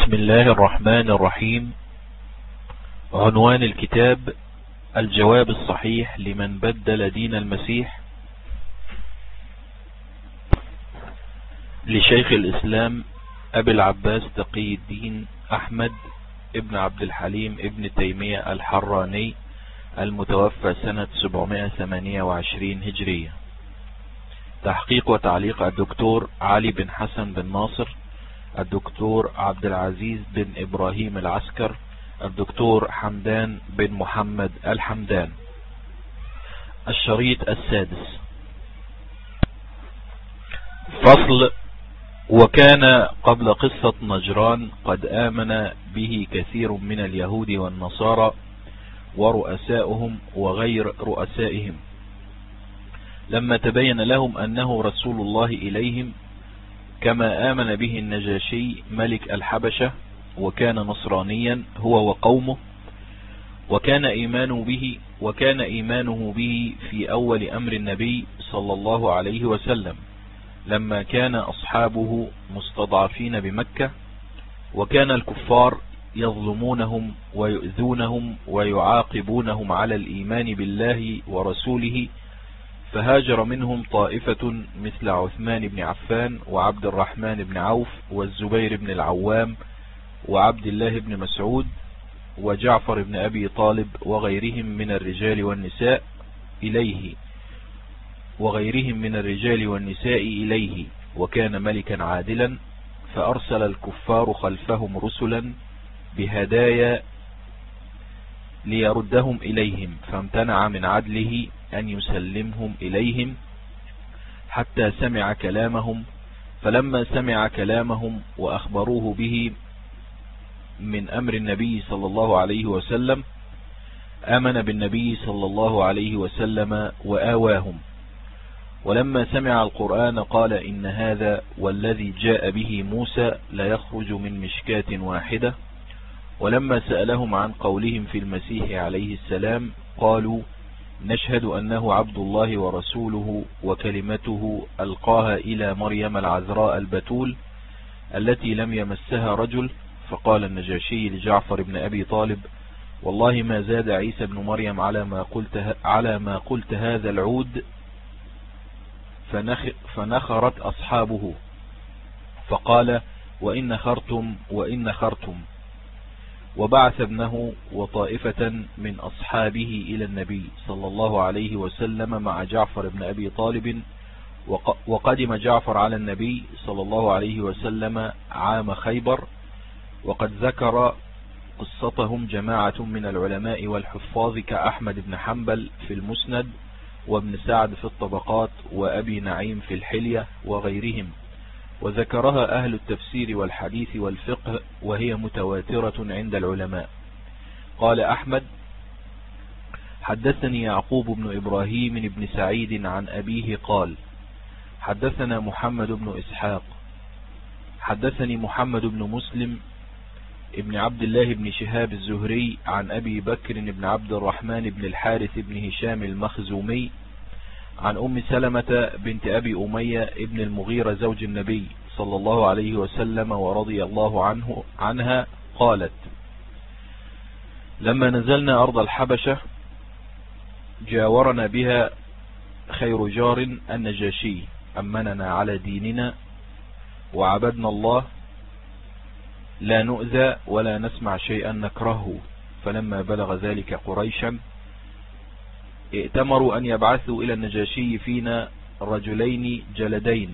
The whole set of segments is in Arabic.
بسم الله الرحمن الرحيم. عنوان الكتاب: الجواب الصحيح لمن بدل دين المسيح، لشيخ الإسلام أبي العباس تقي الدين أحمد ابن عبد الحليم ابن تيمية الحراني، المتوفى سنة 728 هجرية. تحقيق وتعليق الدكتور علي بن حسن بن ناصر، الدكتور عبد العزيز بن إبراهيم العسكر، الدكتور حمدان بن محمد الحمدان. الشريط السادس. فصل: وكان قبل قصة نجران قد آمن به كثير من اليهود والنصارى ورؤساؤهم وغير رؤسائهم، لما تبين لهم أنه رسول الله إليهم، كما آمن به النجاشي ملك الحبشة، وكان نصرانيا هو وقومه، وكان إيمانه به في أول أمر النبي صلى الله عليه وسلم، لما كان أصحابه مستضعفين بمكة، وكان الكفار يظلمونهم ويؤذونهم ويعاقبونهم على الإيمان بالله ورسوله، فهاجر منهم طائفة مثل عثمان بن عفان وعبد الرحمن بن عوف والزبير بن العوام وعبد الله بن مسعود وجعفر بن أبي طالب وغيرهم من الرجال والنساء إليه، وكان ملكا عادلا، فأرسل الكفار خلفهم رسلا بهدايا ليردهم إليهم، فامتنع من عدله أن يسلمهم إليهم حتى سمع كلامهم. فلما سمع كلامهم وأخبروه به من أمر النبي صلى الله عليه وسلم، آمن بالنبي صلى الله عليه وسلم وآواهم. ولما سمع القرآن قال: إن هذا والذي جاء به موسى لا يخرج من مشكاة واحدة. ولما سألهم عن قولهم في المسيح عليه السلام قالوا: نشهد أنه عبد الله ورسوله وكلمته ألقاها إلى مريم العذراء البتول التي لم يمسها رجل. فقال النجاشي لجعفر بن أبي طالب: والله ما زاد عيسى بن مريم على ما قلت هذا العود. فنخرت أصحابه، فقال: وإن خرتم. وبعث ابنه وطائفة من أصحابه إلى النبي صلى الله عليه وسلم مع جعفر بن أبي طالب. وقدم جعفر على النبي صلى الله عليه وسلم عام خيبر. وقد ذكر قصتهم جماعة من العلماء والحفاظ كأحمد بن حنبل في المسند، وابن سعد في الطبقات، وأبي نعيم في الحلية وغيرهم، وذكرها أهل التفسير والحديث والفقه، وهي متواترة عند العلماء. قال أحمد: حدثني يعقوب بن إبراهيم بن سعيد عن أبيه قال: حدثنا محمد بن إسحاق حدثني محمد بن مسلم ابن عبد الله بن شهاب الزهري عن أبي بكر بن عبد الرحمن بن الحارث بن هشام المخزومي عن أم سلمة بنت أبي أمية ابن المغيرة زوج النبي صلى الله عليه وسلم ورضي الله عنها قالت: لما نزلنا أرض الحبشة جاورنا بها خير جار النجاشي، أمننا على ديننا وعبدنا الله، لا نؤذى ولا نسمع شيئا نكرهه. فلما بلغ ذلك قريشا ائتمروا أن يبعثوا إلى النجاشي فينا رجلين جلدين،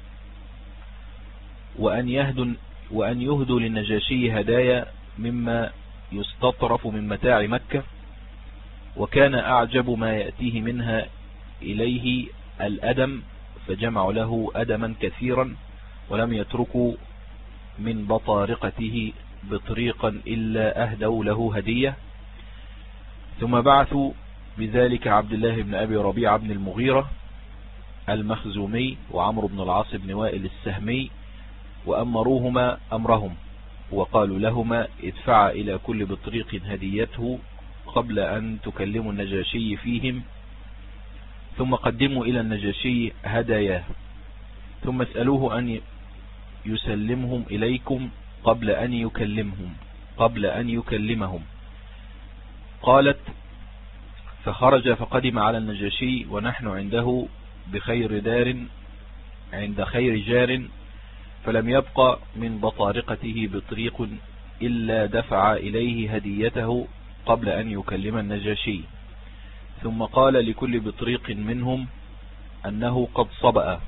وأن يهدوا للنجاشي هدايا مما يستطرف من متاع مكة، وكان أعجب ما يأتيه منها إليه الأدم، فجمعوا له أدما كثيرا، ولم يتركوا من بطارقته بطريقا إلا أهدوا له هدية. ثم بعثوا بذلك عبد الله بن أبي ربيعة بن المغيرة المخزومي وعمرو بن العاص بن وائل السهمي، وأمروهما أمرهم، وقالوا لهما: ادفعا إلى كل بطريق هديته قبل أن تكلموا النجاشي فيهم، ثم قدموا إلى النجاشي هداياه، ثم اسألوه أن يسلمهم إليكم قبل أن يكلمهم. قالت: فخرج فقدم على النجاشي ونحن عنده بخير دار عند خير جار، فلم يبق من بطارقته بطريق إلا دفع إليه هديته قبل أن يكلم النجاشي، ثم قال لكل بطريق منهم أنه قد صبأ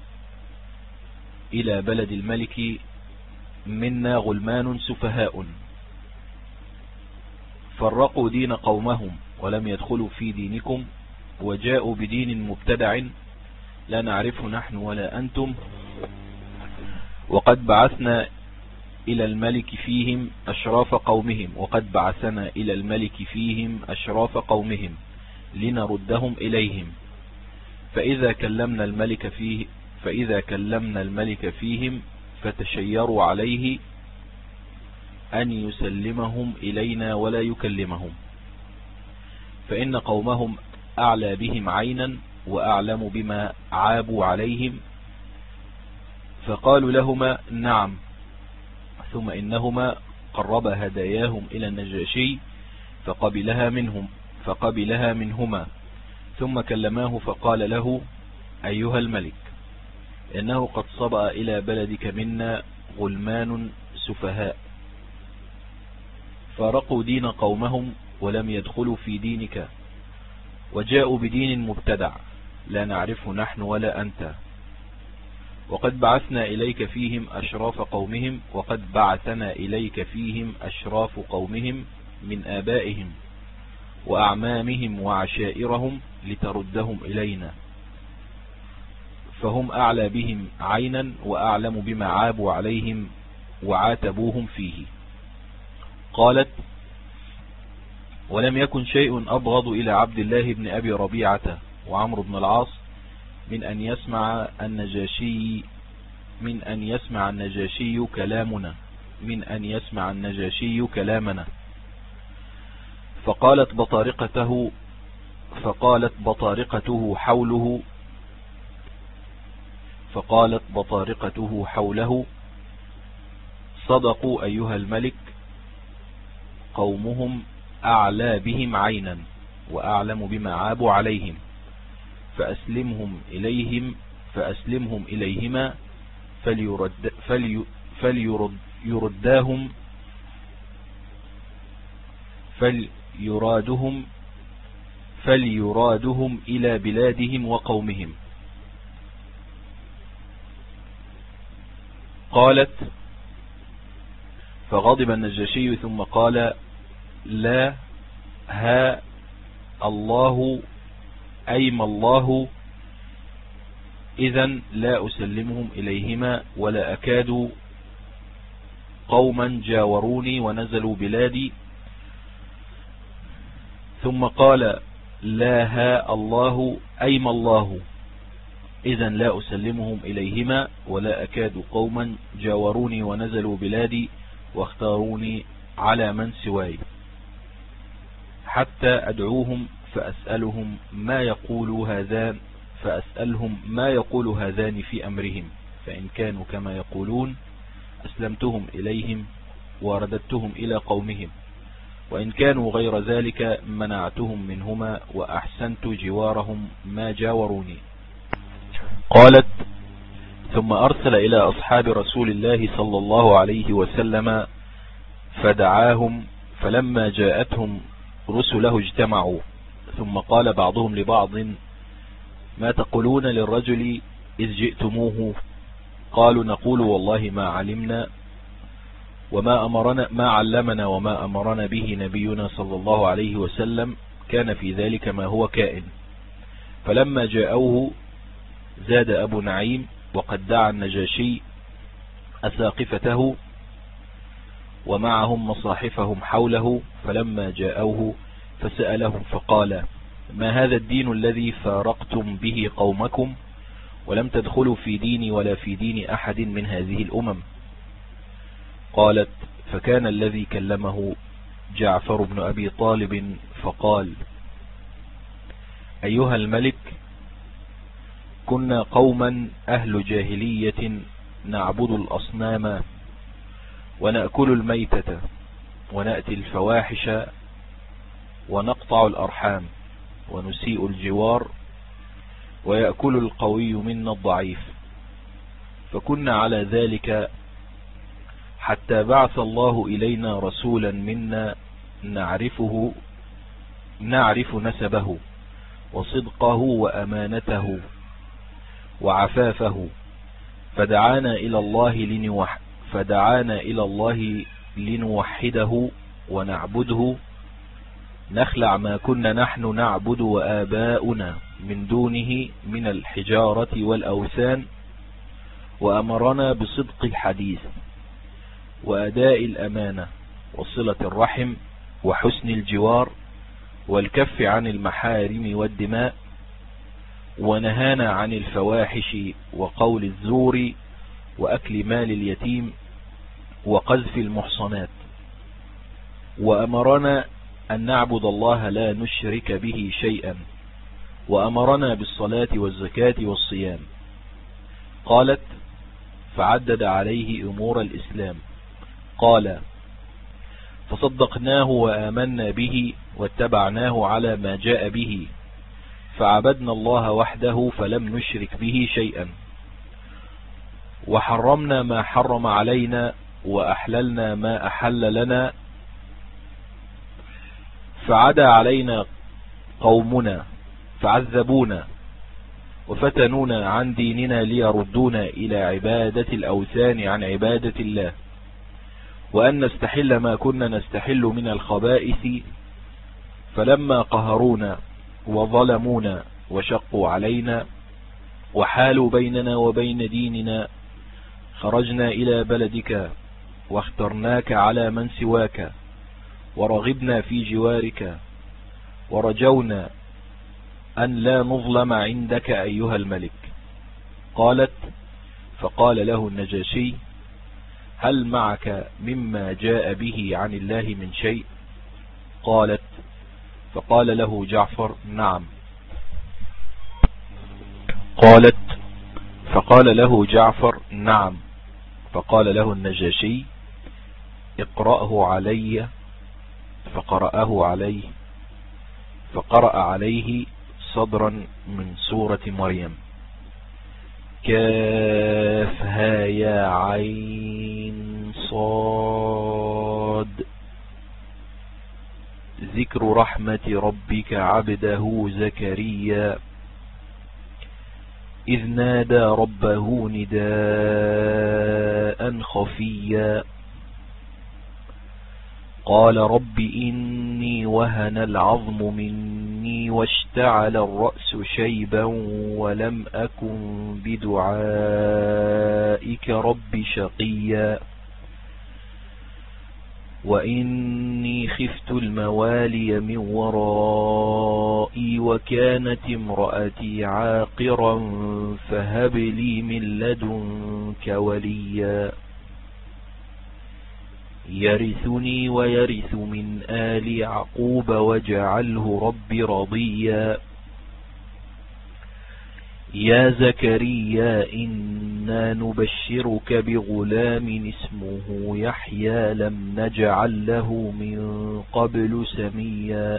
إلى بلد الملك منا غلمان سفهاء فرقوا دين قومهم ولم يدخلوا في دينكم، وجاءوا بدين مبتدع لا نعرفه نحن ولا أنتم، وقد بعثنا إلى الملك فيهم أشراف قومهم لنردهم إليهم، فإذا كلمنا الملك فيهم فتشيروا عليه أن يسلمهم إلينا ولا يكلمهم، فإن قومهم أعلى بهم عينا وأعلم بما عابوا عليهم. فقالوا لهما: نعم. ثم إنهما قربا هداياهم إلى النجاشي فقبلها منهما، ثم كلماه فقال له: أيها الملك، إنه قد صبأ إلى بلدك منا غلمان سفهاء فارقوا دين قومهم ولم يدخلوا في دينك، وجاءوا بدين مبتدع لا نعرفه نحن ولا أنت، وقد بعثنا إليك فيهم أشراف قومهم من آبائهم وأعمامهم وعشائرهم لتردهم إلينا، فهم أعلى بهم عينا وأعلم بما عابوا عليهم وعاتبوهم فيه. قالت: ولم يكن شيء أبغض إلى عبد الله بن أبي ربيعة وعمرو بن العاص من أن يسمع النجاشي كلامنا. فقالت بطارقته حوله: صدقوا أيها الملك، قومهم أعلى بهم عينا وأعلم بما عابوا عليهم، فأسلمهم إليهما فليرادهم إلى بلادهم وقومهم. قالت: فغضب النجاشي ثم قال: لا، ها الله أيم الله، إذن لا أسلمهم إليهما ولا أكاد قوما جاوروني ونزلوا بلادي. ثم قال: لا، ها الله أيم الله، إذن لا أسلمهم إليهما ولا أكاد قوما جاوروني ونزلوا بلادي واختاروني على من سواي، حتى أدعوهم فأسألهم ما يقول هذان في أمرهم، فإن كانوا كما يقولون أسلمتهم إليهم ورددتهم إلى قومهم، وإن كانوا غير ذلك منعتهم منهما وأحسنت جوارهم ما جاوروني. قالت: ثم أرسل إلى أصحاب رسول الله صلى الله عليه وسلم فدعاهم، فلما جاءتهم رسله اجتمعوا، ثم قال بعضهم لبعض: ما تقولون للرجل إذ جئتموه؟ قالوا: نقول والله ما علمنا ما علمنا وما أمرنا به نبينا صلى الله عليه وسلم كان في ذلك ما هو كائن. فلما جاءوه زاد أبو نعيم وقد دعا النجاشي أساقفته ومعهم مصاحفهم حوله، فلما جاءوه فسألهم فقال: ما هذا الدين الذي فارقتم به قومكم ولم تدخلوا في ديني ولا في دين أحد من هذه الأمم؟ قالت: فكان الذي كلمه جعفر بن أبي طالب فقال: أيها الملك، كنا قوما أهل جاهلية نعبد الأصنام ونأكل الميتة ونأتي الفواحش ونقطع الأرحام ونسيء الجوار ويأكل القوي منا الضعيف. فكنا على ذلك حتى بعث الله إلينا رسولا منا نعرف نسبه وصدقه وأمانته وعفافه، فدعانا إلى الله لنوحده ونعبده، نخلع ما كنا نحن نعبد وآباؤنا من دونه من الحجارة والأوثان، وأمرنا بصدق الحديث وأداء الأمانة وصلة الرحم وحسن الجوار والكف عن المحارم والدماء، ونهانا عن الفواحش وقول الزور وأكل مال اليتيم وقذف المحصنات، وأمرنا أن نعبد الله لا نشرك به شيئا، وأمرنا بالصلاة والزكاة والصيام. قالت: فعدد عليه أمور الإسلام. قال: فصدقناه وآمنا به واتبعناه على ما جاء به، فعبدنا الله وحده فلم نشرك به شيئا، وحرمنا ما حرم علينا وأحللنا ما أحل لنا، فعدا علينا قومنا فعذبونا وفتنونا عن ديننا ليردونا إلى عبادة الأوثان عن عبادة الله، وأن نستحل ما كنا نستحل من الخبائث، فلما قهرونا وظلمونا وشقوا علينا وحالوا بيننا وبين ديننا، خرجنا إلى بلدك واخترناك على من سواك، ورغبنا في جوارك، ورجونا أن لا نظلم عندك أيها الملك. قالت: فقال له النجاشي: هل معك مما جاء به عن الله من شيء؟ قالت: فقال له جعفر: نعم. قالت: فقال له جعفر: نعم. فقال له النجاشي: اقرأه علي. فقرأ عليه صدرا من سورة مريم: كافها يا عين صاد. ذكر رحمة ربك عبده زكريا إذ نادى ربه نداء خفيا قال رب إني وهن العظم مني واشتعل الرأس شيبا ولم أكن بدعائك رب شقيا وإني خفت الموالي من ورائي وكانت امرأتي عاقرا فهب لي من لدنك وليا يرثني ويرث من آل يعقوب واجعله رب رضيا يا زكريا إنا نبشرك بغلام اسمه يحيى لم نجعل له من قبل سميا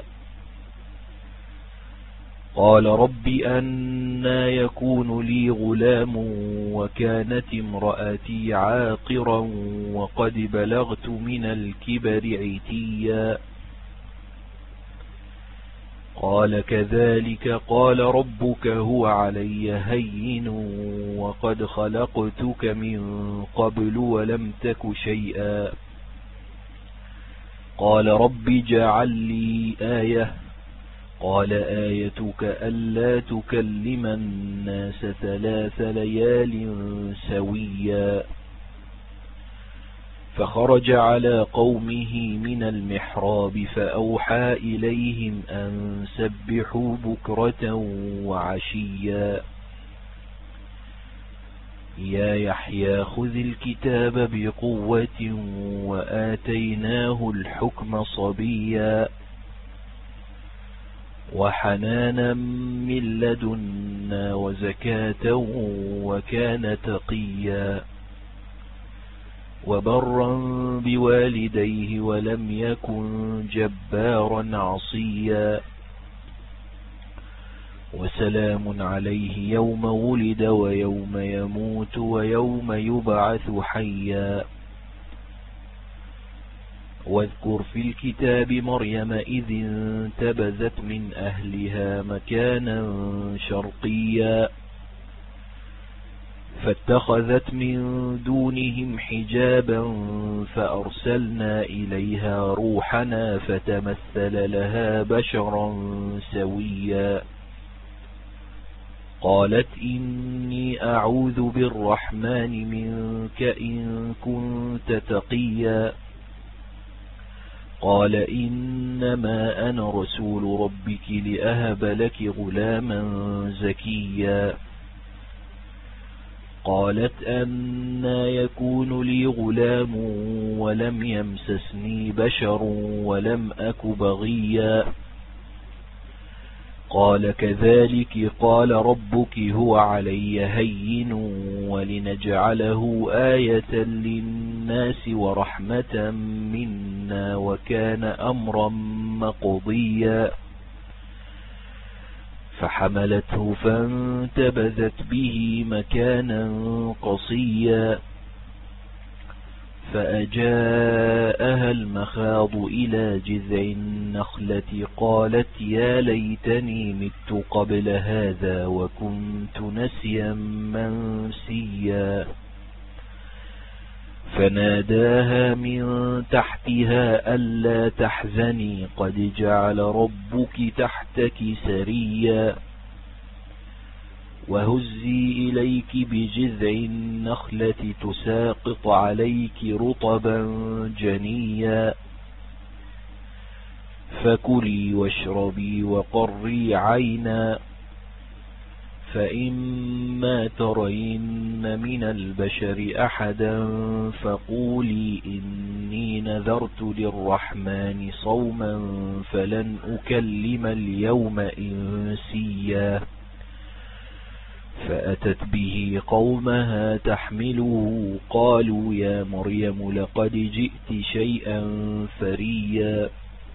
قال رب أنى يكون لي غلام وكانت امرأتي عاقرا وقد بلغت من الكبر عتيا قال كذلك قال ربك هو علي هين وقد خلقتك من قبل ولم تك شيئا قال رب اجعل لي آية قال آيتك ألا تكلم الناس 3 ليال سويا فخرج على قومه من المحراب فأوحى إليهم أن سبحوا بكرة وعشيا يا يحيى خذ الكتاب بقوة وآتيناه الحكم صبيا وحنانا من لدنا وزكاة وكان تقيا وبرا بوالديه ولم يكن جبارا عصيا. وسلام عليه يوم ولد ويوم يموت ويوم يبعث حيا. واذكر في الكتاب مريم إذ انتبذت من أهلها مكانا شرقيا فاتخذت من دونهم حجابا فأرسلنا إليها روحنا فتمثل لها بشرا سويا. قالت إني أعوذ بالرحمن منك إن كنت تقيا. قال إنما أنا رسول ربك لأهب لك غلاما زكيا. قالت أنى يكون لي غلام ولم يمسسني بشر ولم أك بغيا. قال كذلك قال ربك هو علي هين ولنجعله آية للناس ورحمة منا وكان أمرا مقضيا. فحملته فانتبذت به مكانا قصيا فأجاءها المخاض إلى جذع النخلة قالت يا ليتني مت قبل هذا وكنت نسيا منسيا. فناداها من تحتها ألا تحزني قد جعل ربك تحتك سريا. وهزي إليك بجذع النخلة تساقط عليك رطبا جنيا. فكلي واشربي وقري عينا فإما ترين من البشر أحدا فقولي إني نذرت للرحمن صوما فلن أكلم اليوم إنسيا. فأتت به قومها تحمله قالوا يا مريم لقد جئت شيئا فريا.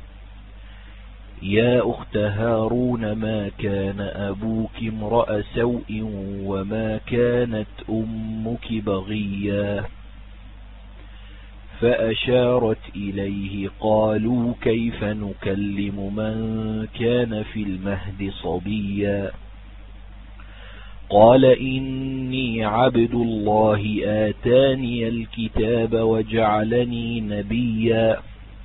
يا أخت هارون ما كان أبوك امرأ سوء وما كانت أمك بغيا. فأشارت إليه قالوا كيف نكلم من كان في المهد صبيا. قال إني عبد الله آتاني الكتاب وجعلني نبيا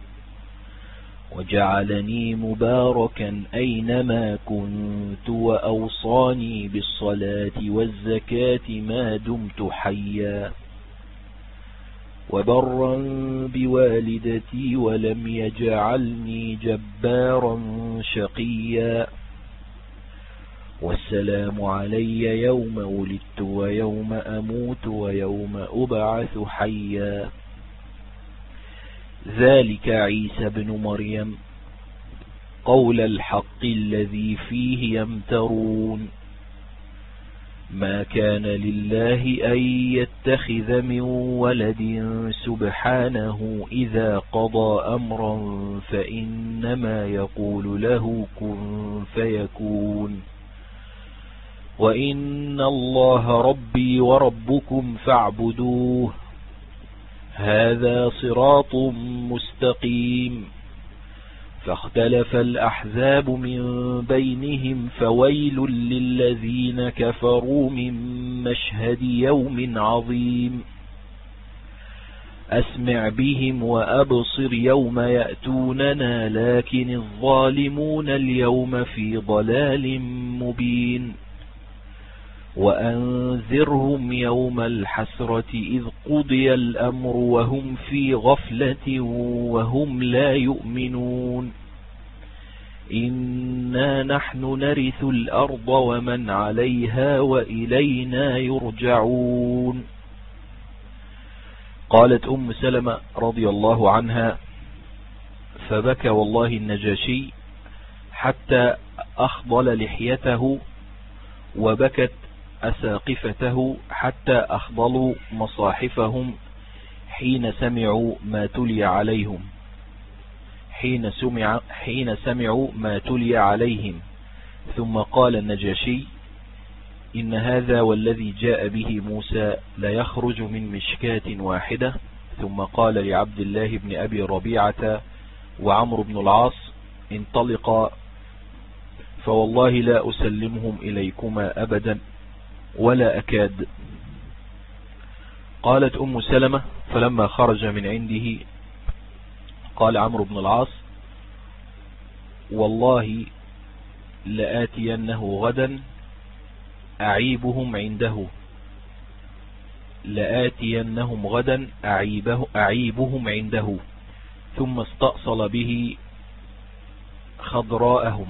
وجعلني مباركا أينما كنت وأوصاني بالصلاة والزكاة ما دمت حيا. وبرا بوالدتي ولم يجعلني جبارا شقيا. والسلام علي يوم ولدت ويوم أموت ويوم أبعث حيا. ذلك عيسى بن مريم قول الحق الذي فيه يمترون. ما كان لله أن يتخذ من ولد سبحانه إذا قضى أمرا فإنما يقول له كن فيكون. وإن الله ربي وربكم فاعبدوه هذا صراط مستقيم. فاختلف الأحزاب من بينهم فويل للذين كفروا من مشهد يوم عظيم. أسمع بهم وأبصر يوم يأتوننا لكن الظالمون اليوم في ضلال مبين. وأنذرهم يوم الحسرة إذ قضي الأمر وهم في غفلة وهم لا يؤمنون. إنا نحن نرث الأرض ومن عليها وإلينا يرجعون. قالت أم سلمة رضي الله عنها فبكى والله النجاشي حتى أخضل لحيته وبكت أساقفته حتى أخضلوا مصاحفهم حين سمعوا ما تلي عليهم ثم قال النجاشي إن هذا والذي جاء به موسى لا يخرج من مشكاة واحدة. ثم قال لعبد الله بن أبي ربيعة وعمرو بن العاص انطلقا فوالله لا أسلمهم إليكما أبدا ولا أكاد. قالت أم سلمة فلما خرج من عنده قال عمرو بن العاص والله لآتينه غدا أعيبهم عنده ثم استأصل به خضراءهم.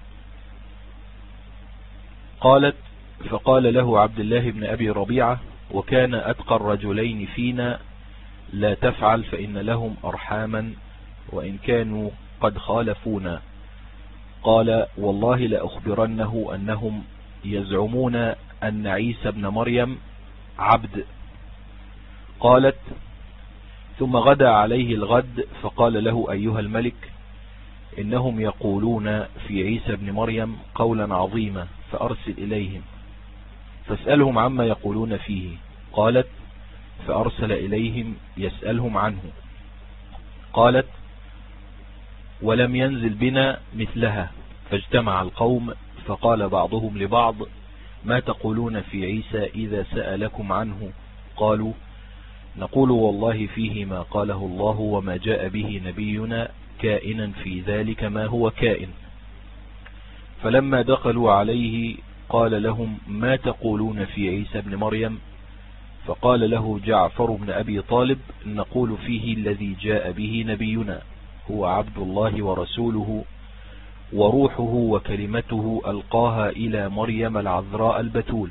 قالت فقال له عبد الله بن أبي ربيعة وكان أتقى الرجلين فينا لا تفعل فإن لهم أرحاما وإن كانوا قد خالفونا. قال والله لأخبرنه أنهم يزعمون أن عيسى بن مريم عبد. قالت ثم غدا عليه الغد فقال له أيها الملك إنهم يقولون في عيسى بن مريم قولا عظيما فأرسل إليهم فاسألهم عما يقولون فيه. قالت فأرسل إليهم يسألهم عنه. قالت ولم ينزل بنا مثلها فاجتمع القوم فقال بعضهم لبعض ما تقولون في عيسى إذا سألكم عنه؟ قالوا نقول والله فيه ما قاله الله وما جاء به نبينا كائنا في ذلك ما هو كائن. فلما دخلوا عليه قال لهم ما تقولون في عيسى بن مريم؟ فقال له جعفر بن أبي طالب نقول فيه الذي جاء به نبينا هو عبد الله ورسوله وروحه وكلمته ألقاها إلى مريم العذراء البتول.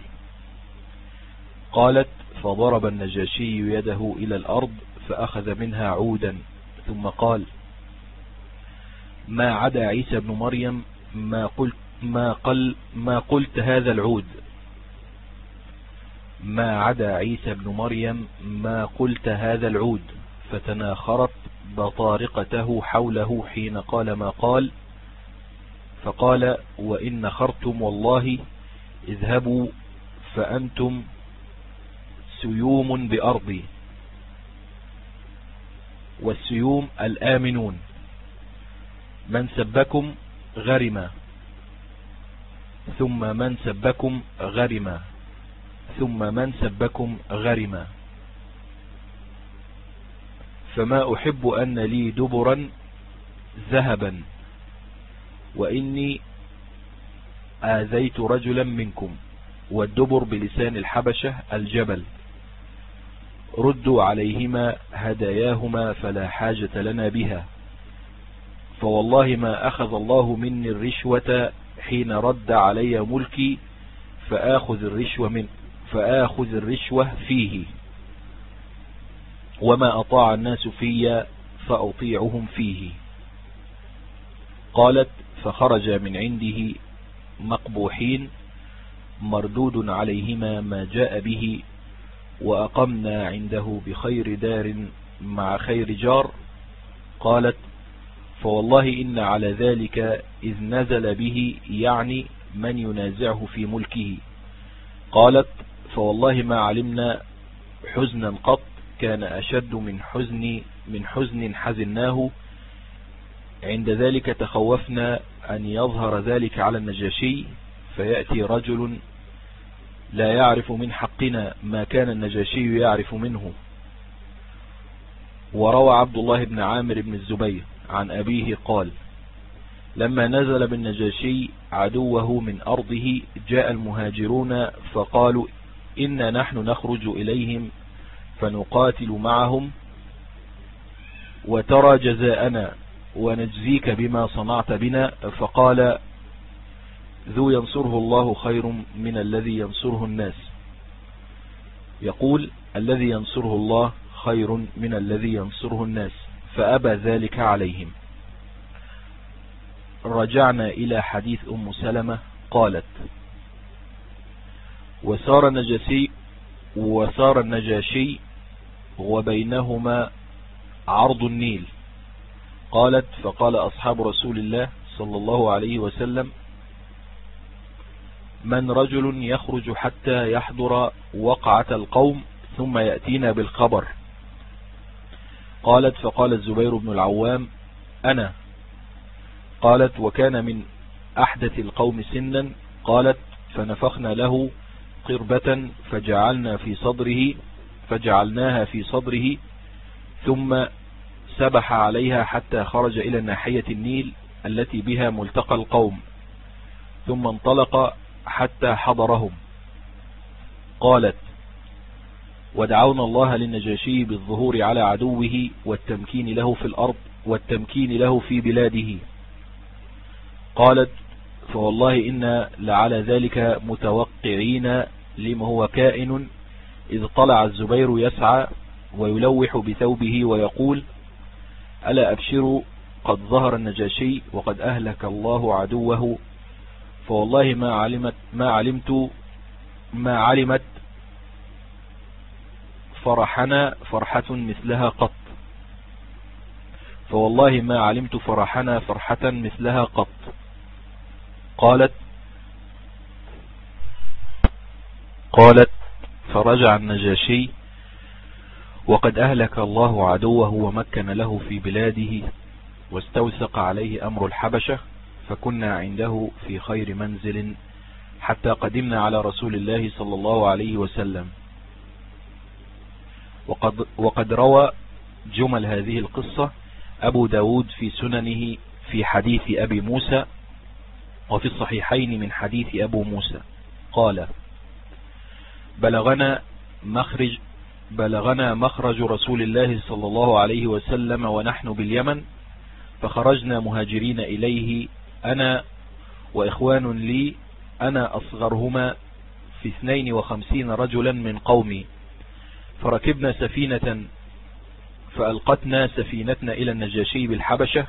قالت فضرب النجاشي يده إلى الأرض فأخذ منها عودا ثم قال ما عدا عيسى بن مريم ما قلت هذا العود ما عدا عيسى بن مريم ما قلت هذا العود. فتناخرت بطارقته حوله حين قال ما قال. فقال وإن نخرتم والله اذهبوا فأنتم سيوم بأرضي والسيوم الآمنون من سبكم غرما ثم من سبكم غرما ثم من سبكم غرما فما أحب أن لي دبرا ذهبا وإني آذيت رجلا منكم والدبر بلسان الحبشة الجبل ردوا عليهما هداياهما فلا حاجة لنا بها فوالله ما أخذ الله مني الرشوة حين رد علي ملكي فآخذ الرشوة فيه وما أطاع الناس في فأطيعهم فيه. قالت فخرج من عنده مقبوحين مردود عليهما ما جاء به وأقمنا عنده بخير دار مع خير جار. قالت فوالله إن على ذلك إذ نزل به يعني من ينازعه في ملكه. قالت فوالله ما علمنا حزنا قط كان أشد من حزن حزناه عند ذلك تخوفنا أن يظهر ذلك على النجاشي فيأتي رجل لا يعرف من حقنا ما كان النجاشي يعرف منه. وروى عبد الله بن عامر بن الزبير عن أبيه قال لما نزل بالنجاشي عدوه من أرضه جاء المهاجرون فقالوا إنا نحن نخرج إليهم فنقاتل معهم وترى جزاءنا ونجزيك بما صنعت بنا. فقال ذو ينصره الله خير من الذي ينصره الناس. يقول الذي ينصره الله خير من الذي ينصره الناس فأبى ذلك عليهم. رجعنا إلى حديث أم سلمة قالت وسار النجاشي وبينهما عرض النيل. قالت فقال أصحاب رسول الله صلى الله عليه وسلم من رجل يخرج حتى يحضر وقعة القوم ثم يأتينا بالخبر؟ قالت فقال الزبير بن العوام أنا. قالت وكان من أحدث القوم سنا. قالت فنفخنا له قربة فجعلناها في صدره ثم سبح عليها حتى خرج إلى ناحية النيل التي بها ملتقى القوم ثم انطلق حتى حضرهم. قالت ودعونا الله للنجاشي بالظهور على عدوه والتمكين له في الأرض والتمكين له في بلاده. قالت فوالله إنا لعلى ذلك متوقعين لما هو كائن، إذ طلع الزبير يسعى ويلوح بثوبه ويقول ألا أبشروا قد ظهر النجاشي وقد أهلك الله عدوه، فوالله ما علمت فرحنا فرحة مثلها قط، فوالله ما علمت فرحنا فرحة مثلها قط. قالت فرجع النجاشي وقد أهلك الله عدوه ومكن له في بلاده واستوثق عليه أمر الحبشة، فكنا عنده في خير منزل حتى قدمنا على رسول الله صلى الله عليه وسلم. وقد روى جمل هذه القصة أبو داود في سننه في حديث أبي موسى، وفي الصحيحين من حديث أبو موسى قال بلغنا مخرج رسول الله صلى الله عليه وسلم ونحن باليمن، فخرجنا مهاجرين إليه أنا وإخوان لي أنا أصغرهما في 52 رجلا من قومي، فركبنا سفينة فألقتنا سفينتنا إلى النجاشي بالحبشة،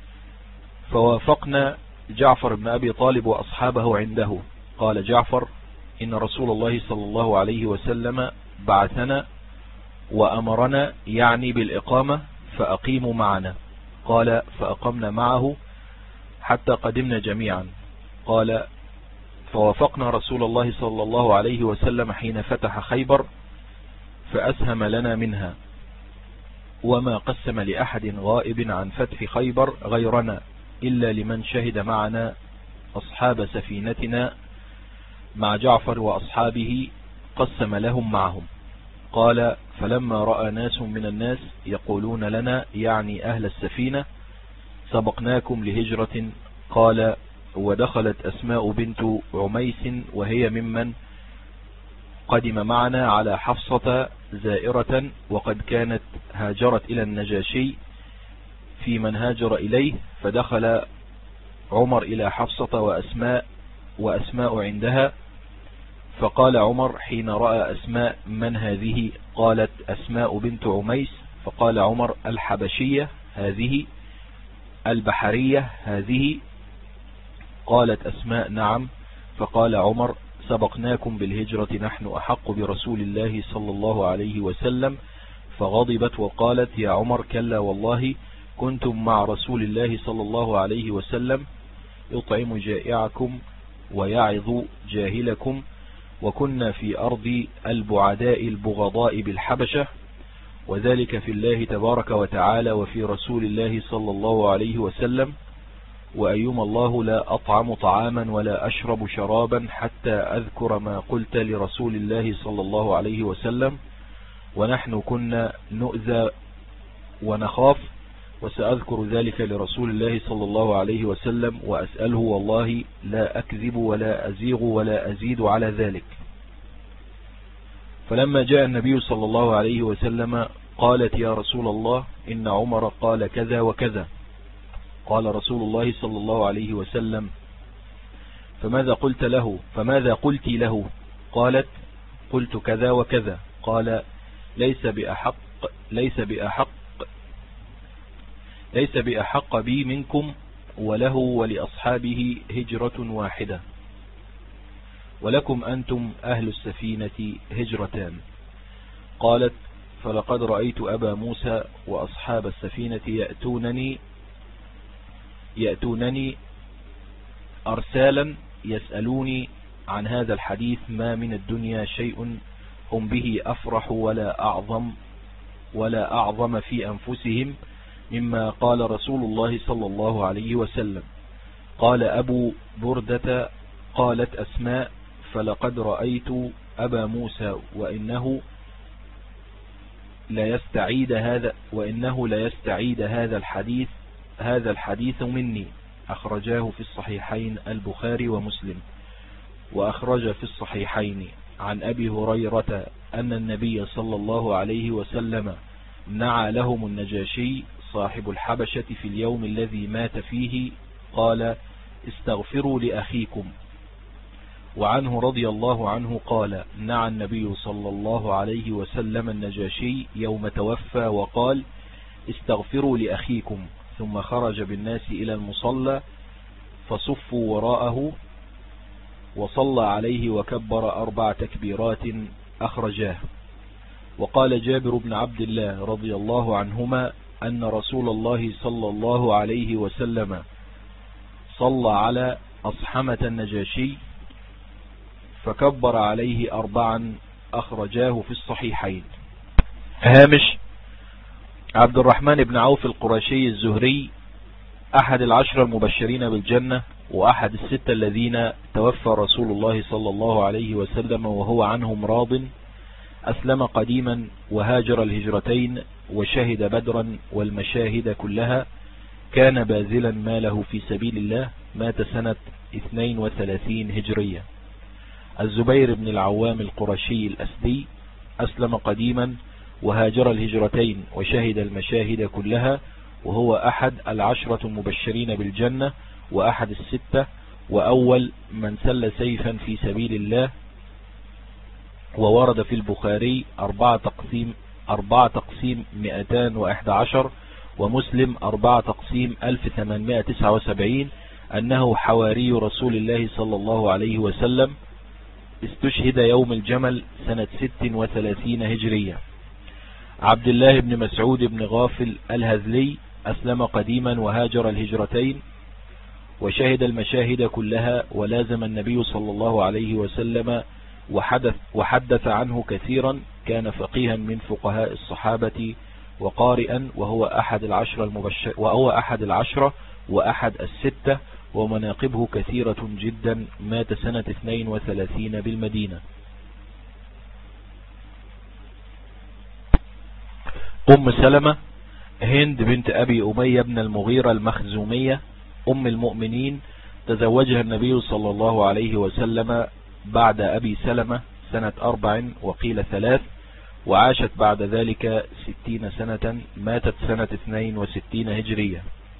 فوافقنا جعفر بن أبي طالب وأصحابه عنده. قال جعفر إن رسول الله صلى الله عليه وسلم بعثنا وأمرنا يعني بالإقامة فأقيموا معنا. قال فأقمنا معه حتى قدمنا جميعا. قال فوافقنا رسول الله صلى الله عليه وسلم حين فتح خيبر فأسهم لنا منها، وما قسم لأحد غائب عن فتح خيبر غيرنا إلا لمن شهد معنا أصحاب سفينتنا مع جعفر وأصحابه قسم لهم معهم. قال فلما رأى ناس من الناس يقولون لنا يعني أهل السفينة سبقناكم لهجرة، قال ودخلت أسماء بنت عميس وهي ممن قدم معنا على حفصة زائرة، وقد كانت هاجرت إلى النجاشي في من هاجر إليه، فدخل عمر إلى حفصة وأسماء عندها، فقال عمر حين رأى أسماء من هذه؟ قالت أسماء بنت عميس، فقال عمر الحبشية هذه البحرية هذه؟ قالت أسماء نعم، فقال عمر سبقناكم بالهجرة نحن أحق برسول الله صلى الله عليه وسلم، فغضبت وقالت يا عمر كلا والله كنتم مع رسول الله صلى الله عليه وسلم يطعم جائعكم ويعظ جاهلكم، وكنا في أرض البعداء البغضاء بالحبشة، وذلك في الله تبارك وتعالى وفي رسول الله صلى الله عليه وسلم، وأيما الله لا أطعم طعاما ولا أشرب شرابا حتى أذكر ما قلت لرسول الله صلى الله عليه وسلم، ونحن كنا نؤذى ونخاف، وسأذكر ذلك لرسول الله صلى الله عليه وسلم وأسأله والله لا أكذب ولا أزيغ ولا أزيد على ذلك. فلما جاء النبي صلى الله عليه وسلم قالت يا رسول الله إن عمر قال كذا وكذا. قال رسول الله صلى الله عليه وسلم فماذا قلت له؟ قالت قلت كذا وكذا. قال ليس بأحق بي منكم، وله ولأصحابه هجرة واحدة، ولكم أنتم أهل السفينة هجرتان. قالت فلقد رأيت أبا موسى وأصحاب السفينة يأتونني أرسالا يسألوني عن هذا الحديث، ما من الدنيا شيء هم به أفرح ولا أعظم في أنفسهم مما قال رسول الله صلى الله عليه وسلم. قال أبو بردة: قالت أسماء: فلقد رأيت أبا موسى وإنه لا يستعيد هذا الحديث مني. أخرجاه في الصحيحين البخاري ومسلم. وأخرج في الصحيحين عن أبي هريرة أن النبي صلى الله عليه وسلم نعى لهم النجاشي صاحب الحبشة في اليوم الذي مات فيه، قال: استغفروا لأخيكم. وعنه رضي الله عنه قال: نعى النبي صلى الله عليه وسلم النجاشي يوم توفى وقال: استغفروا لأخيكم، ثم خرج بالناس إلى المصلى فصفوا وراءه وصلى عليه وكبر 4 تكبيرات. أخرجاه. وقال جابر بن عبد الله رضي الله عنهما أن رسول الله صلى الله عليه وسلم صلى على أصحمة النجاشي فكبر عليه 4. أخرجاه في الصحيحين. هامش: عبد الرحمن بن عوف القرشي الزهري أحد 10 المبشرين بالجنة، وأحد 6 الذين توفى رسول الله صلى الله عليه وسلم وهو عنهم راض. أسلم قديما وهاجر الهجرتين وشهد بدرا والمشاهد كلها. كان باذلا ماله في سبيل الله. مات سنة 32 هجرية. الزبير بن العوام القرشي الأسدي أسلم قديما وهاجر الهجرتين وشهد المشاهد كلها، وهو أحد 10 المبشرين بالجنة وأحد 6، وأول من سل سيفا في سبيل الله. وورد في البخاري 4 تقسيم 211، ومسلم 4 تقسيم 1879 أنه حواري رسول الله صلى الله عليه وسلم. استشهد يوم الجمل سنة 36 هجرية. عبد الله بن مسعود بن غافل الهذلي أسلم قديما وهاجر الهجرتين وشهد المشاهد كلها، ولازم النبي صلى الله عليه وسلم وحدث عنه كثيرا. كان فقيها من فقهاء الصحابة وقارئا، وهو أحد 10 وأحد 6، ومناقبه كثيرة جدا. مات سنة 32 بالمدينة. أم سلمة هند بنت أبي أمية بن المغيرة المخزومية أم المؤمنين، تزوجها النبي صلى الله عليه وسلم بعد أبي سلمة سنة 4 وقيل 3، وعاشت بعد ذلك 60 سنة. ماتت سنة 62 هجرية.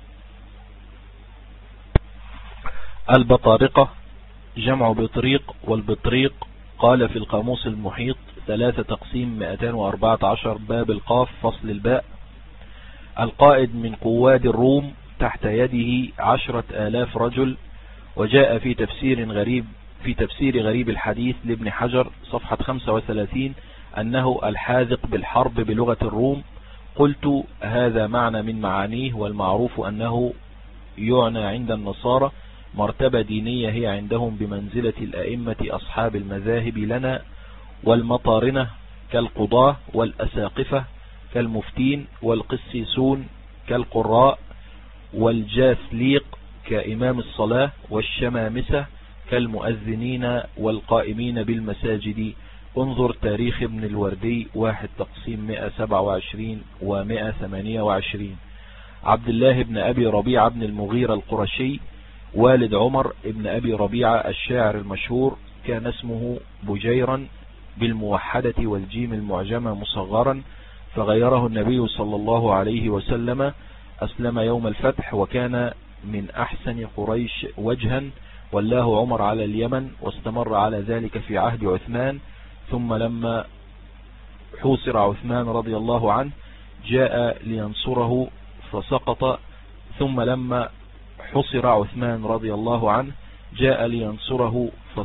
البطارقة جمع بطريق، والبطريق قال في القاموس المحيط 3 تقسيم 214 باب القاف فصل الباء. القائد من قواد الروم تحت يده 10,000 رجل. وجاء في تفسير غريب الحديث لابن حجر صفحة 35 أنه الحاذق بالحرب بلغة الروم. قلت: هذا معنى من معانيه، والمعروف أنه يعنى عند النصارى مرتبة دينية هي عندهم بمنزلة الأئمة أصحاب المذاهب لنا، والمطارنة كالقضاة، والأساقفة كالمفتين، والقسيسون كالقراء، والجاثليق كإمام الصلاة، والشمامسة كالمؤذنين والقائمين بالمساجد. انظر تاريخ ابن الوردي 1 تقسيم 127 و128. عبد الله بن أبي ربيعة بن المغيرة القرشي والد عمر ابن أبي ربيعة الشاعر المشهور، كان اسمه بجيرا بالموحدة والجيم المعجمة مصغرا، فغيره النبي صلى الله عليه وسلم. أسلم يوم الفتح وكان من أحسن قريش وجها. ولاه عمر على اليمن، واستمر على ذلك في عهد عثمان. ثم لما حوصر عثمان رضي الله عنه جاء لينصره فسقط.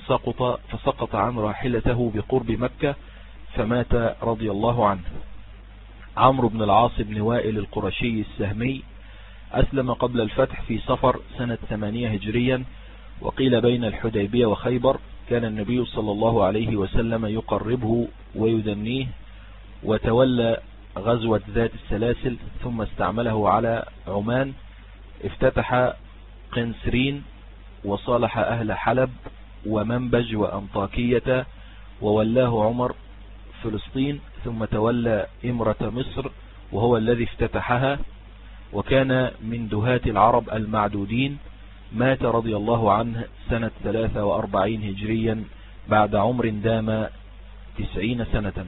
فسقط عن راحلته بقرب مكة فمات رضي الله عنه. عمرو بن العاص بن وائل القرشي السهمي، أسلم قبل الفتح في صفر سنة 8 هجريا، وقيل بين الحديبية وخيبر. كان النبي صلى الله عليه وسلم يقربه ويدنيه، وتولى غزوة ذات السلاسل، ثم استعمله على عمان. افتتح قنسرين وصالح أهل حلب ومنبج وأنطاكية، وولاه عمر فلسطين، ثم تولى إمرة مصر وهو الذي افتتحها، وكان من دهاة العرب المعدودين. مات رضي الله عنه سنة 43 هجريا بعد عمر دام 90 سنة.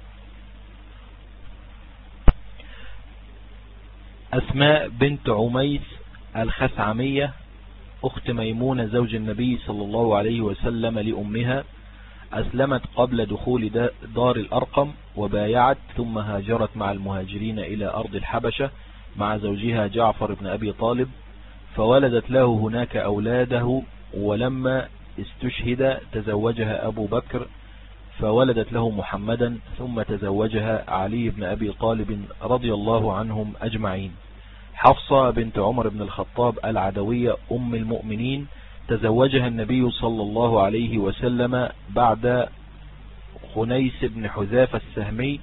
أسماء بنت عميس الخثعمية أخت ميمونة زوج النبي صلى الله عليه وسلم لأمها، أسلمت قبل دخول دار الأرقم وبايعت، ثم هاجرت مع المهاجرين إلى أرض الحبشة مع زوجها جعفر بن أبي طالب، فولدت له هناك أولاده، ولما استشهد تزوجها أبو بكر فولدت له محمدا، ثم تزوجها علي بن أبي طالب رضي الله عنهم أجمعين. حفصة بنت عمر بن الخطاب العدوية أم المؤمنين، تزوجها النبي صلى الله عليه وسلم بعد خنيس بن حذافة السهمي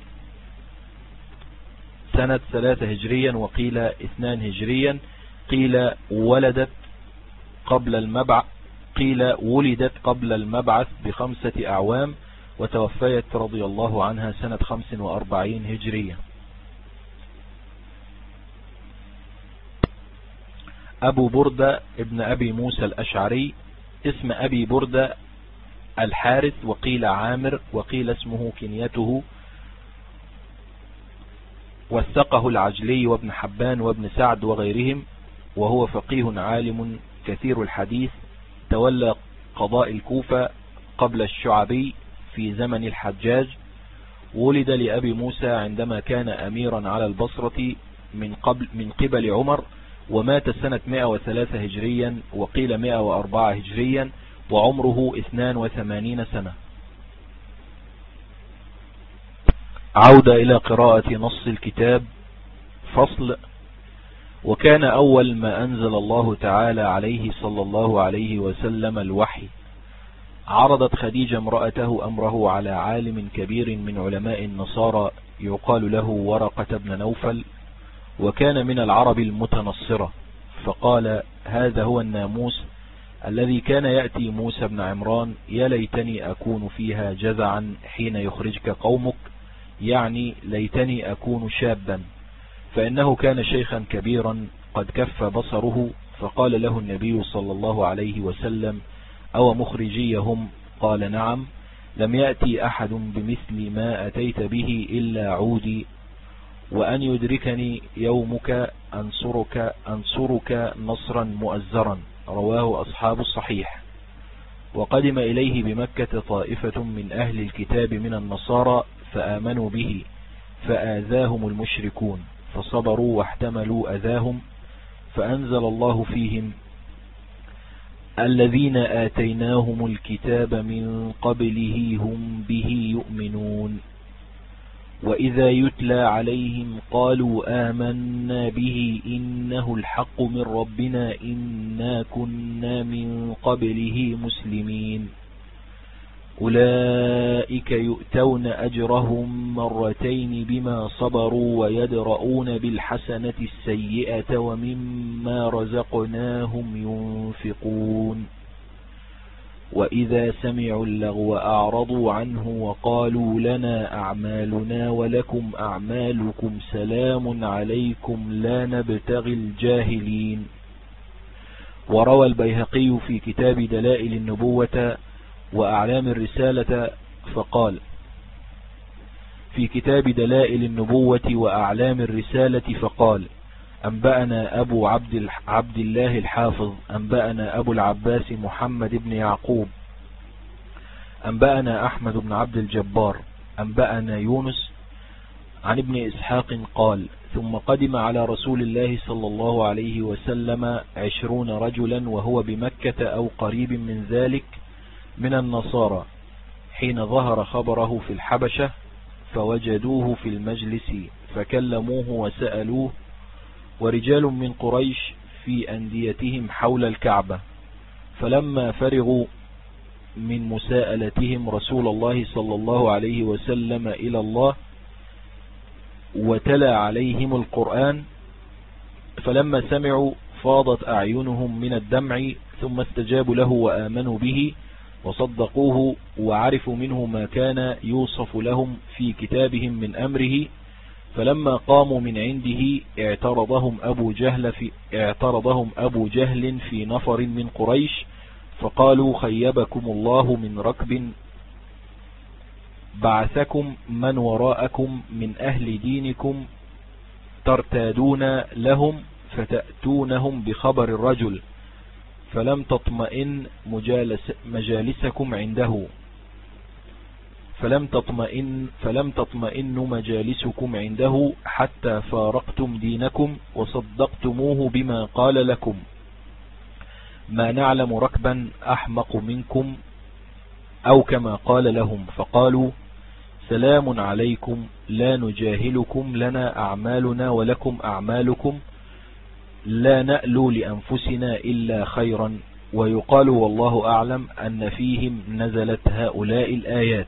سنة 3 هجريا، وقيل 2 هجريا. قيل ولدت قبل المبعث ب5 أعوام، وتوفيت رضي الله عنها سنة 45 هجرية. أبو بردة ابن أبي موسى الأشعري، اسم أبي بردة الحارث، وقيل عامر، وقيل اسمه كنيته، وثقه العجلي وابن حبان وابن سعد وغيرهم، وهو فقيه عالم كثير الحديث، تولى قضاء الكوفة قبل الشعبي في زمن الحجاج. ولد لأبي موسى عندما كان أميرا على البصرة من قبل عمر، ومات سنة 103 هجريا، وقيل 104 هجريا، وعمره 82 سنة. عودة إلى قراءة نص الكتاب. فصل. وكان أول ما أنزل الله تعالى عليه صلى الله عليه وسلم الوحي، عرضت خديجة امرأته أمره على عالم كبير من علماء النصارى يقال له ورقة بن نوفل، وكان من العرب المتنصرة، فقال: هذا هو الناموس الذي كان يأتي موسى بن عمران، يا ليتني أكون فيها جزعا حين يخرجك قومك، يعني ليتني أكون شابا، فإنه كان شيخا كبيرا قد كف بصره. فقال له النبي صلى الله عليه وسلم: أو مخرجيهم؟ قال: نعم. لم يأتي أحد بمثل ما أتيت به إلا عودي، وأن يدركني يومك أنصرك نصرا مؤزرا. رواه أصحاب الصحيح. وقدم إليه بمكة طائفة من أهل الكتاب من النصارى فآمنوا به، فآذاهم المشركون فصبروا واحتملوا أذاهم، فأنزل الله فيهم: الذين آتيناهم الكتاب من قبله هم به يؤمنون، وإذا يتلى عليهم قالوا آمنا به إنه الحق من ربنا إنا كنا من قبله مسلمين. أولئك يؤتون أجرهم مرتين بما صبروا ويدرؤون بالحسنة السيئة ومما رزقناهم ينفقون. وإذا سمعوا اللغو أعرضوا عنه وقالوا لنا أعمالنا ولكم أعمالكم سلام عليكم لا نبتغي الجاهلين. وروى البيهقي في كتاب دلائل النبوة وأعلام الرسالة فقال: في كتاب دلائل النبوة وأعلام الرسالة فقال: أنبأنا أبو عبد الله الحافظ، أنبأنا أبو العباس محمد بن يعقوب، أنبأنا أحمد بن عبد الجبار، أنبأنا يونس عن ابن إسحاق قال: ثم قدم على رسول الله صلى الله عليه وسلم 20 رجلا وهو بمكة أو قريب من ذلك من النصارى، حين ظهر خبره في الحبشة، فوجدوه في المجلس فكلموه وسألوه، ورجال من قريش في أنديتهم حول الكعبة. فلما فرغوا من مساءلتهم رسول الله صلى الله عليه وسلم إلى الله وتلا عليهم القرآن، فلما سمعوا فاضت أعينهم من الدمع، ثم استجابوا له وآمنوا به وصدقوه، وعرفوا منه ما كان يوصف لهم في كتابهم من أمره. فلما قاموا من عنده اعترضهم أبو جهل في نفر من قريش، فقالوا خيبكم الله من ركب بعثكم من وراءكم من أهل دينكم ترتادون لهم فتأتونهم بخبر الرجل، فلم تطمئن مجالسكم عنده حتى فارقتم دينكم وصدقتموه بما قال لكم، ما نعلم ركبا أحمق منكم، أو كما قال لهم. فقالوا سلام عليكم لا نجاهلكم، لنا أعمالنا ولكم أعمالكم، لا نألو لأنفسنا إلا خيرا. ويقال والله أعلم أن فيهم نزلت هؤلاء الآيات: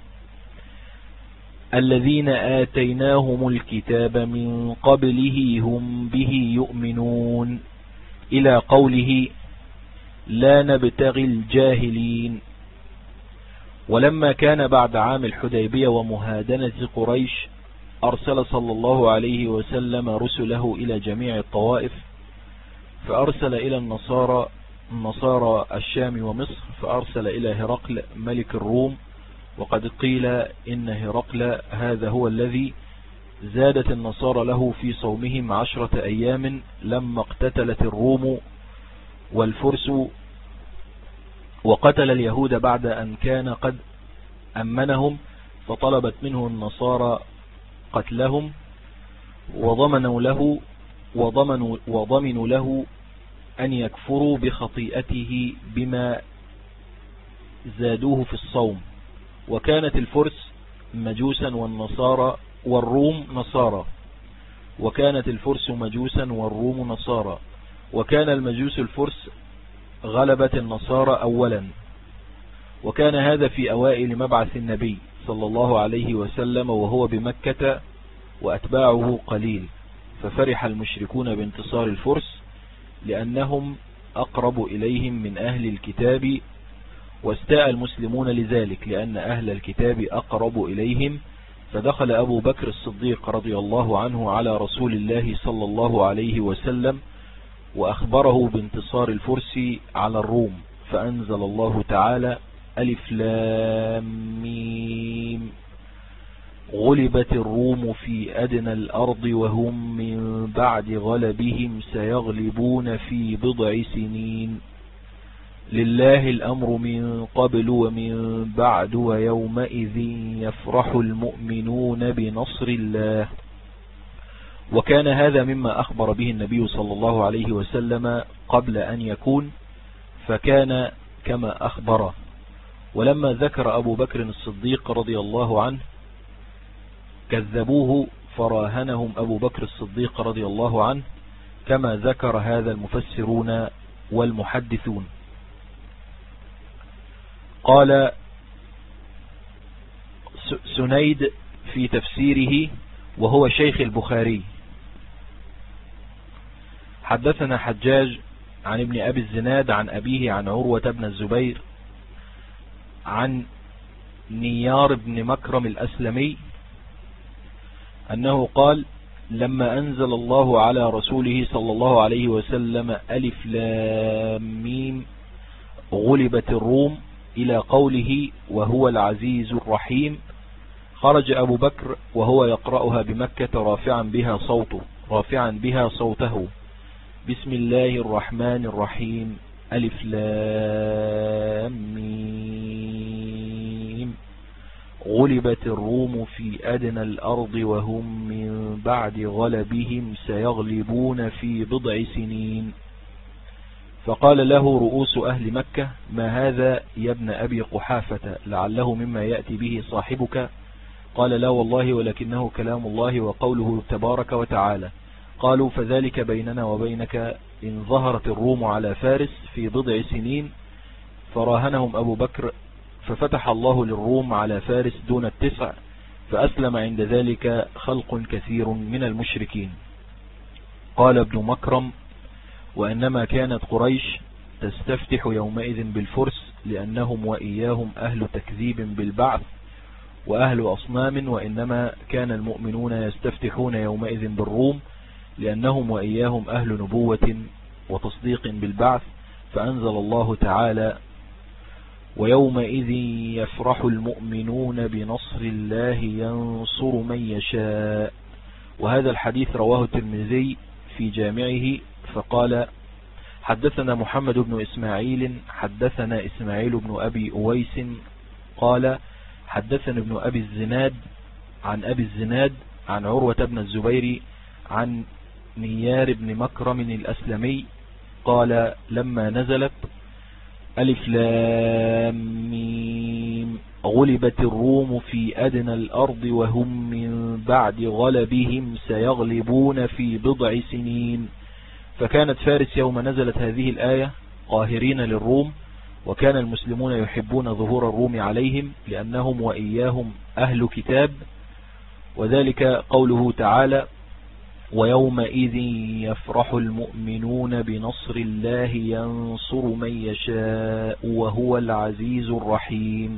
الذين آتيناهم الكتاب من قبله هم به يؤمنون، إلى قوله لا نبتغي الجاهلين. ولما كان بعد عام الحديبية ومهادنة قريش، أرسل صلى الله عليه وسلم رسله إلى جميع الطوائف، فأرسل إلى النصارى الشام ومصر، فأرسل إلى هرقل ملك الروم. وقد قيل إن هرقل هذا هو الذي زادت النصارى له في صومهم 10 أيام لما اقتتلت الروم والفرس، وقتل اليهود بعد أن كان قد أمنهم، فطلبت منه النصارى قتلهم، وضمنوا له أن يكفروا بخطيئته بما زادوه في الصوم. وكانت الفرس مجوسا والروم نصارى، وكانت الفرس مجوسا والروم نصارى، وكان المجوس الفرس غلبت النصارى أولا. وكان هذا في أوائل مبعث النبي صلى الله عليه وسلم وهو بمكة وأتباعه قليل، ففرح المشركون بانتصار الفرس لأنهم أقرب إليهم من أهل الكتاب، واستاء المسلمون لذلك لأن أهل الكتاب أقرب إليهم. فدخل أبو بكر الصديق رضي الله عنه على رسول الله صلى الله عليه وسلم وأخبره بانتصار الفرس على الروم، فأنزل الله تعالى: ألف لام ميم، غلبت الروم في أدنى الأرض وهم من بعد غلبهم سيغلبون في بضع سنين، لله الأمر من قبل ومن بعد ويومئذ يفرح المؤمنون بنصر الله. وكان هذا مما أخبر به النبي صلى الله عليه وسلم قبل أن يكون، فكان كما أخبره. ولما ذكر أبو بكر الصديق رضي الله عنه كذبوه، فراهنهم أبو بكر الصديق رضي الله عنه، كما ذكر هذا المفسرون والمحدثون. قال سنيد في تفسيره وهو شيخ البخاري: حدثنا حجاج عن ابن أبي الزناد عن أبيه عن عروة بن الزبير عن نيار بن مكرم الأسلمي أنه قال: لما أنزل الله على رسوله صلى الله عليه وسلم ألف لام ميم غلبت الروم إلى قوله وهو العزيز الرحيم، خرج أبو بكر وهو يقرأها بمكة رافعا بها صوته: بسم الله الرحمن الرحيم، ألف لام ميم غلبت الروم في أدنى الأرض وهم من بعد غلبهم سيغلبون في بضع سنين. فقال له رؤوس أهل مكة: ما هذا يا ابن أبي قحافة؟ لعله مما يأتي به صاحبك، قال لا والله ولكنه كلام الله وقوله تبارك وتعالى. قالوا فذلك بيننا وبينك إن ظهرت الروم على فارس في بضع سنين فراهنهم أبو بكر ففتح الله للروم على فارس دون التسع فأسلم عند ذلك خلق كثير من المشركين. قال ابن مكرم وإنما كانت قريش تستفتح يومئذ بالفرس لأنهم وإياهم أهل تكذيب بالبعث وأهل أصنام، وإنما كان المؤمنون يستفتحون يومئذ بالروم لأنهم وإياهم أهل نبوة وتصديق بالبعث. فأنزل الله تعالى ويومئذ يفرح المؤمنون بنصر الله ينصر من يشاء. وهذا الحديث رواه الترمذي في جامعه فقال حدثنا محمد بن إسماعيل حدثنا إسماعيل بن أبي أويس قال حدثنا ابن أبي الزناد عن أبي الزناد عن عروة بن الزبير عن نيار بن مكرم الأسلمي قال لما نزلت ألف لام ميم غلبت الروم في أدنى الأرض وهم من بعد غلبهم سيغلبون في بضع سنين. فكانت فارس يوم نزلت هذه الآية قاهرين للروم، وكان المسلمون يحبون ظهور الروم عليهم لأنهم وإياهم أهل كتاب، وذلك قوله تعالى ويومئذ يفرح المؤمنون بنصر الله ينصر من يشاء وهو العزيز الرحيم.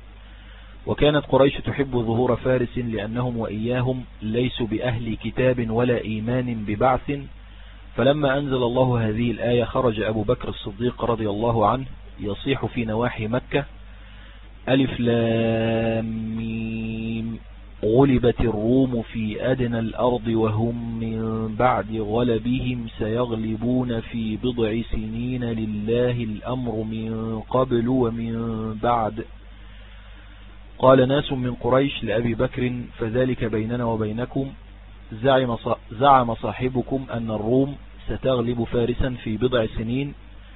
وكانت قريش تحب ظهور فارس لأنهم وإياهم ليسوا بأهل كتاب ولا إيمان ببعث. فلما أنزل الله هذه الآية خرج أبو بكر الصديق رضي الله عنه يصيح في نواحي مكة ألف لام ميم غلبت الروم في أدنى الأرض وهم من بعد غلبهم سيغلبون في بضع سنين لله الأمر من قبل ومن بعد. قال ناس من قريش لأبي بكر فذلك بيننا وبينكم زعم صاحبكم أن الروم ستغلب فارسا في بضع سنين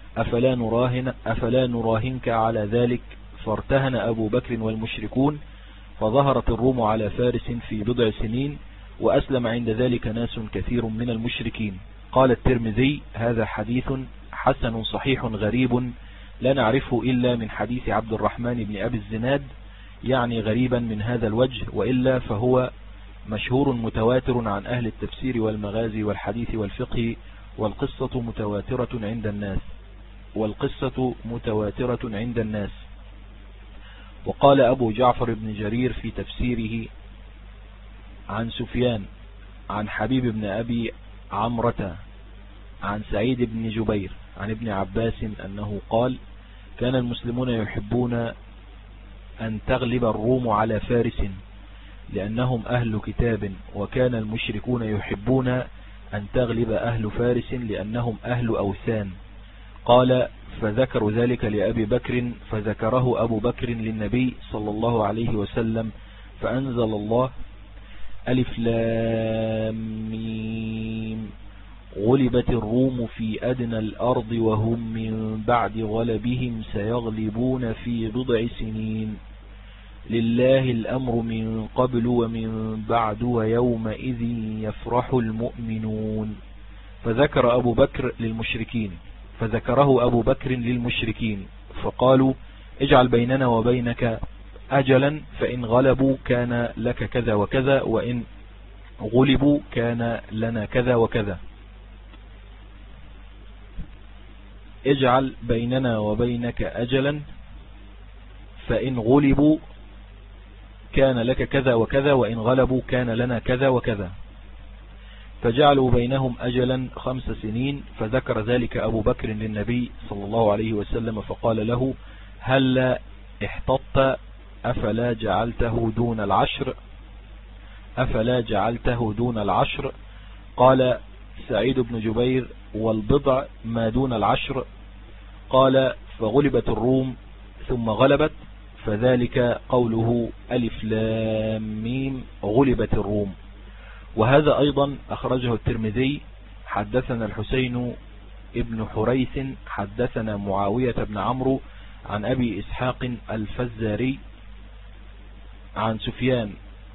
أفلا نراهنك على ذلك. فارتهن أبو بكر والمشركون فظهرت الروم على فارس في بضع سنين وأسلم عند ذلك ناس كثير من المشركين. قال الترمذي هذا حديث حسن صحيح غريب لا نعرفه إلا من حديث عبد الرحمن بن أبي الزناد، يعني غريبا من هذا الوجه، وإلا فهو مشهور متواتر عن أهل التفسير والمغازي والحديث والفقه والقصة متواترة عند الناس. وقال أبو جعفر بن جرير في تفسيره عن سفيان عن حبيب بن أبي عمرة عن سعيد بن جبير عن ابن عباس أنه قال كان المسلمون يحبون أن تغلب الروم على فارس لأنهم أهل كتاب، وكان المشركون يحبون أن تغلب أهل فارس لأنهم أهل أوثان. قال فذكروا ذلك لأبي بكر فذكره أبو بكر للنبي صلى الله عليه وسلم فأنزل الله ألف لام ميم غلبت الروم في أدنى الأرض وهم من بعد غلبهم سيغلبون في بضع سنين لله الأمر من قبل ومن بعد ويومئذ يفرح المؤمنون. فذكره أبو بكر للمشركين فقالوا اجعل بيننا وبينك أجلا فإن غلبوا كان لك كذا وكذا وإن غلبوا كان لنا كذا وكذا. اجعل بيننا وبينك أجلا فإن غلبوا كان لك كذا وكذا وإن غلبوا كان لنا كذا وكذا. فجعلوا بينهم أجلا 5 سنين. فذكر ذلك أبو بكر للنبي صلى الله عليه وسلم فقال له هل احتطت أفلا جعلته دون العشر؟ قال سعيد بن جبير والبضع ما دون العشر. قال فغلبت الروم ثم غلبت، فذلك قوله ألف لام ميم غلبت الروم. وهذا أيضا أخرجه الترمذي. حدثنا الحسين ابن حريث حدثنا معاوية بن عمرو عن أبي إسحاق الفزاري عن سفيان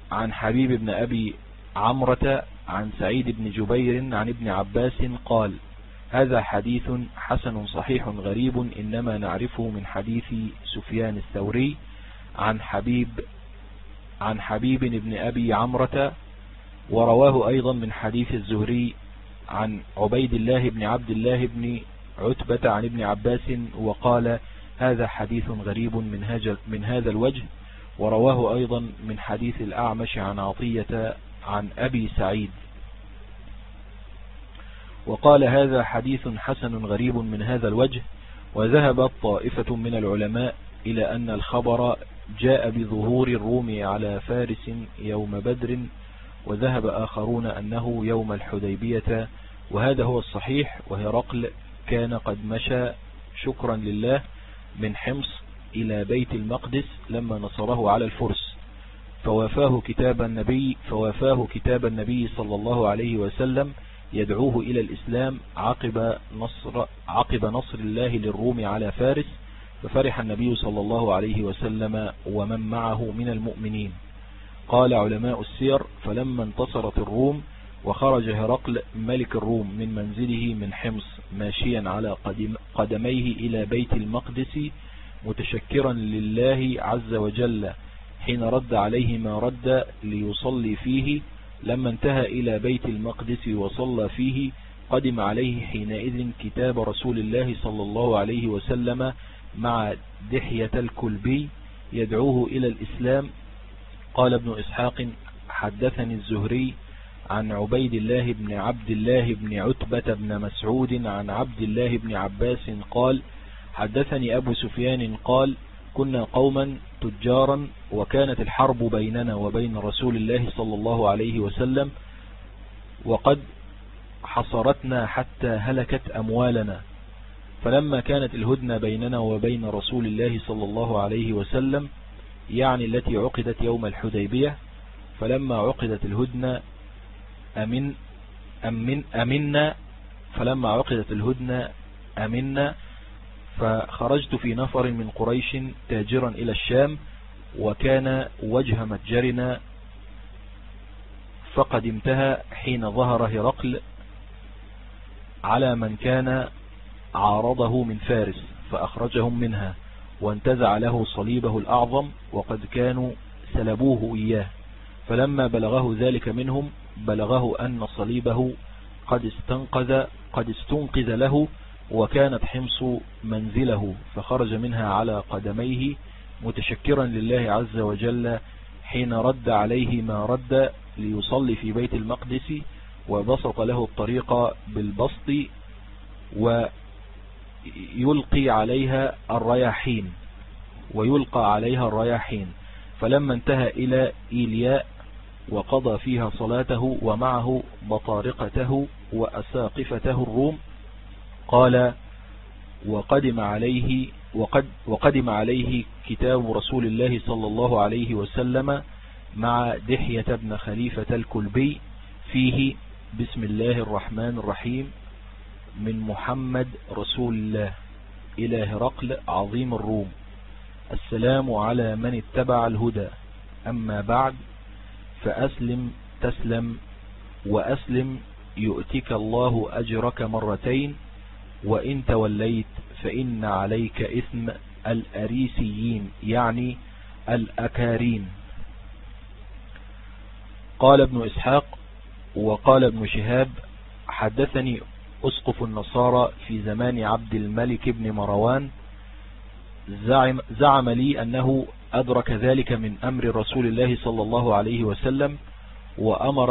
عن حبيب بن أبي عمرة عن سعيد بن جبير عن ابن عباس قال: هذا حديث حسن صحيح غريب إنما نعرفه من حديث سفيان الثوري عن حبيب بن أبي عمرة، ورواه أيضا من حديث الزهري عن عبيد الله بن عبد الله بن عتبة عن ابن عباس، وقال: هذا حديث غريب من هذا الوجه. ورواه أيضا من حديث الأعمش عن عطية عن أبي سعيد، وقال: هذا حديث حسن غريب من هذا الوجه. وذهبت طائفة من العلماء إلى أن الخبر جاء بظهور الروم على فارس يوم بدر، وذهب آخرون أنه يوم الحديبية، وهذا هو الصحيح. وهرقل كان قد مشى شكرا لله من حمص إلى بيت المقدس لما نصره على الفرس، فوافاه كتاب النبي صلى الله عليه وسلم يدعوه إلى الإسلام عقب نصر الله للروم على فارس، ففرح النبي صلى الله عليه وسلم ومن معه من المؤمنين. قال علماء السير: فلما انتصرت الروم وخرج هرقل ملك الروم من منزله من حمص ماشيا على قدميه إلى بيت المقدس متشكرا لله عز وجل حين رد عليه ما رد ليصلي فيه، لما انتهى إلى بيت المقدس وصلى فيه قدم عليه حينئذ كتاب رسول الله صلى الله عليه وسلم مع دحية الكلبي يدعوه إلى الإسلام. قال ابن إسحاق: حدثني الزهري عن عبيد الله بن عبد الله بن عتبة بن مسعود عن عبد الله بن عباس قال: حدثني أبو سفيان قال: كنا قوما تجارا، وكانت الحرب بيننا وبين رسول الله صلى الله عليه وسلم، وقد حصرتنا حتى هلكت أموالنا. فلما كانت الهدنة بيننا وبين رسول الله صلى الله عليه وسلم، يعني التي عقدت يوم الحديبية، فلما عقدت الهدنة أمنا فخرجت في نفر من قريش تاجرا إلى الشام، وكان وجه متجرنا، فقدمتها حين ظهر هرقل على من كان عارضه من فارس، فأخرجهم منها وانتزع له صليبه الأعظم، وقد كانوا سلبوه إياه. فلما بلغه ذلك منهم بلغه أن صليبه قد استنقذ له، وكانت حمص منزله، فخرج منها على قدميه متشكرا لله عز وجل حين رد عليه ما رد ليصلي في بيت المقدس، وبسط له الطريق بالبسط ويلقى عليها الرياحين. فلما انتهى إلى إيلياء وقضى فيها صلاته ومعه بطارقته وأساقفته الروم، قال: وقدم عليه كتاب رسول الله صلى الله عليه وسلم مع دحية بن خليفة الكلبي فيه: بسم الله الرحمن الرحيم، من محمد رسول الله إلى هرقل عظيم الروم، السلام على من اتبع الهدى، أما بعد، فأسلم تسلم، وأسلم يؤتك الله أجرك مرتين، وإن توليت فإن عليك إثم الأريسيين، يعني الأكارين. قال ابن إسحاق: وقال ابن شهاب: حدثني أسقف النصارى في زمان عبد الملك بن مروان، زعم لي أنه أدرك ذلك من أمر رسول الله صلى الله عليه وسلم، وأمر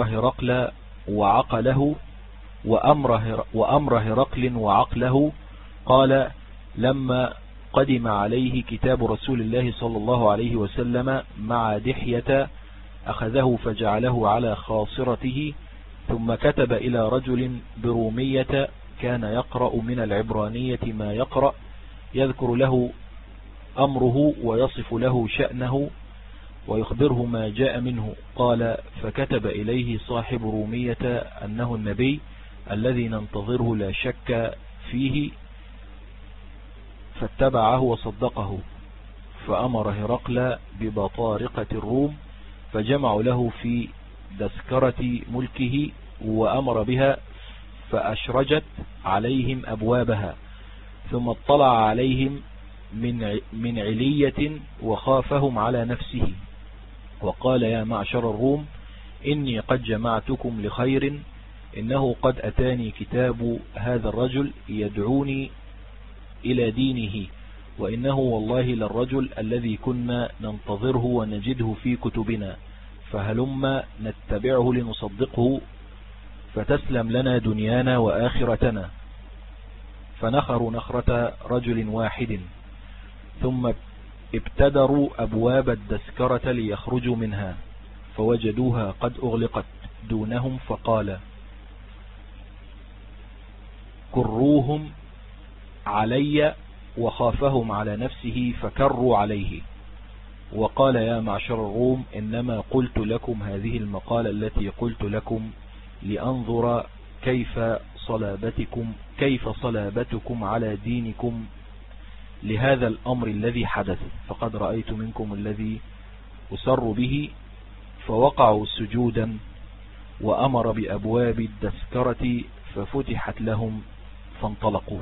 هرقل وعقله. قال: لما قدم عليه كتاب رسول الله صلى الله عليه وسلم مع دحية أخذه فجعله على خاصرته، ثم كتب إلى رجل برومية كان يقرأ من العبرانية ما يقرأ، يذكر له أمره ويصف له شأنه ويخبره ما جاء منه. قال: فكتب إليه صاحب رومية أنه النبي الذي ننتظره لا شك فيه، فاتبعه وصدقه. فأمر هرقل ببطارقة الروم فجمعوا له في تذكرة ملكه وأمر بها فأشرجت عليهم أبوابها، ثم اطلع عليهم من علية وخافهم على نفسه وقال: يا معشر الروم، إني قد جمعتكم لخير، إنه قد أتاني كتاب هذا الرجل يدعوني إلى دينه، وإنه والله للرجل الذي كنا ننتظره ونجده في كتبنا، فهلما نتبعه لنصدقه فتسلم لنا دنيانا وآخرتنا. فنخروا نخرة رجل واحد، ثم ابتدروا أبواب التذكرة ليخرجوا منها فوجدوها قد أغلقت دونهم، فقال: كروهم علي، وخافهم على نفسه فكروا عليه وقال: يا معشر الروم، إنما قلت لكم هذه المقالة التي قلت لكم لأنظر كيف صلابتكم على دينكم لهذا الأمر الذي حدث، فقد رأيت منكم الذي أسر به. فوقعوا سجودا وأمر بأبواب التذكرة ففتحت لهم فانطلقوا.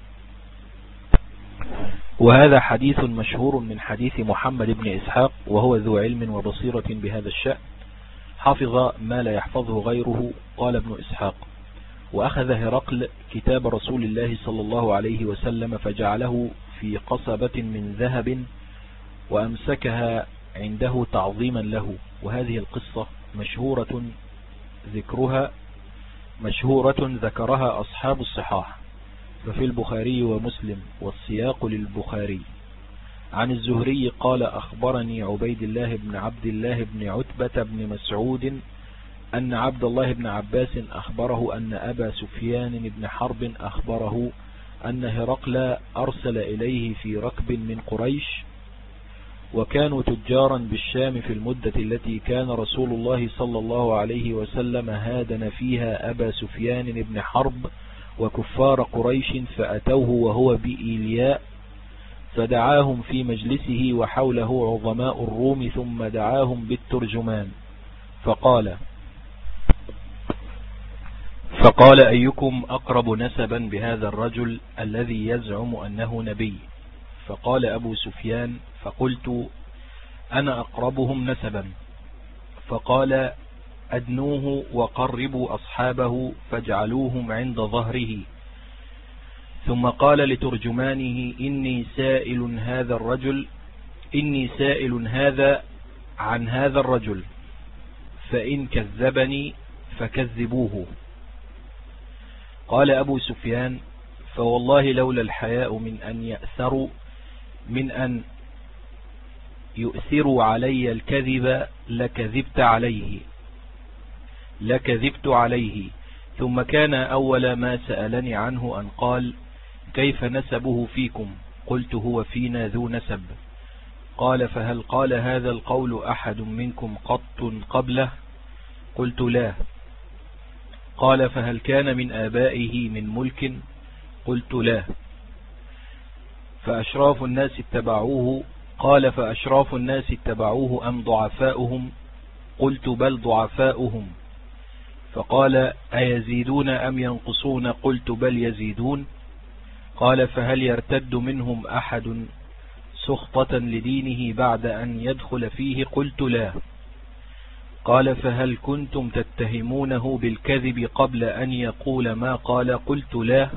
وهذا حديث مشهور من حديث محمد بن إسحاق، وهو ذو علم وبصيرة بهذا الشأن، حفظ ما لا يحفظه غيره. قال ابن إسحاق: وأخذ هرقل كتاب رسول الله صلى الله عليه وسلم فجعله في قصبة من ذهب وأمسكها عنده تعظيما له. وهذه القصة مشهورة ذكرها أصحاب الصحاح، ففي البخاري ومسلم، والسياق للبخاري. عن الزهري قال: أخبرني عبيد الله بن عبد الله بن عتبة بن مسعود أن عبد الله بن عباس أخبره أن أبا سفيان بن حرب أخبره أن هرقل أرسل إليه في ركب من قريش، وكانوا تجارا بالشام في المدة التي كان رسول الله صلى الله عليه وسلم هادن فيها أبا سفيان بن حرب وكفار قريش، فأتوه وهو بإيلياء فدعاهم في مجلسه وحوله عظماء الروم، ثم دعاهم بالترجمان فقال: أيكم أقرب نسبا بهذا الرجل الذي يزعم أنه نبي؟ فقال أبو سفيان: فقلت: أنا أقربهم نسبا. فقال: أدنوه وقربوا أصحابه فاجعلوهم عند ظهره. ثم قال لترجمانه: إني سائل هذا عن هذا الرجل، فإن كذبني فكذبوه. قال أبو سفيان: فوالله لولا الحياء من أن يؤثروا علي الكذب لكذبت عليه. ثم كان أول ما سألني عنه أن قال: كيف نسبه فيكم؟ قلت: هو فينا ذو نسب. قال: فهل قال هذا القول أحد منكم قط قبله؟ قلت: لا. قال: فهل كان من آبائه من ملك؟ قلت: لا. فأشراف الناس اتبعوه. قال: فأشراف الناس اتبعوه أم ضعفاؤهم؟ قلت: بل ضعفاؤهم. فقال: أيزيدون أم ينقصون؟ قلت: بل يزيدون. قال: فهل يرتد منهم أحد سخطة لدينه بعد أن يدخل فيه؟ قلت: لا. قال: فهل كنتم تتهمونه بالكذب قبل أن يقول ما قال؟ قلت: لا.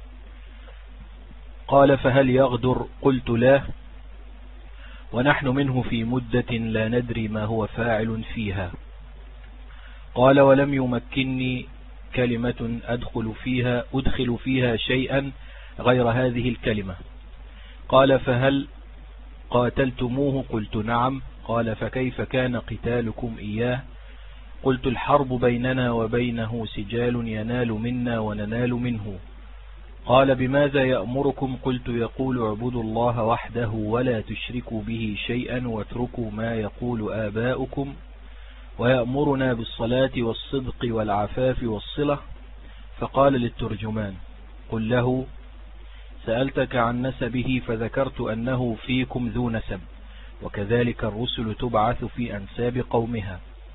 قال: فهل يغدر؟ قلت: لا. ونحن منه في مدة لا ندري ما هو فاعل فيها. قال: ولم يمكنني كلمة أدخل فيها شيئا غير هذه الكلمة. قال: فهل قاتلتموه؟ قلت: نعم. قال: فكيف كان قتالكم إياه؟ قلت: الحرب بيننا وبينه سجال، ينال منا وننال منه. قال: بماذا يأمركم؟ قلت: يقول: اعبدوا الله وحده ولا تشركوا به شيئا واتركوا ما يقول آباؤكم، ويأمرنا بالصلاة والصدق والعفاف والصلة. فقال للترجمان: قل له: سألتك عن نسبه فذكرت أنه فيكم ذو نسب، وكذلك الرسل تبعث في أنساب قومها.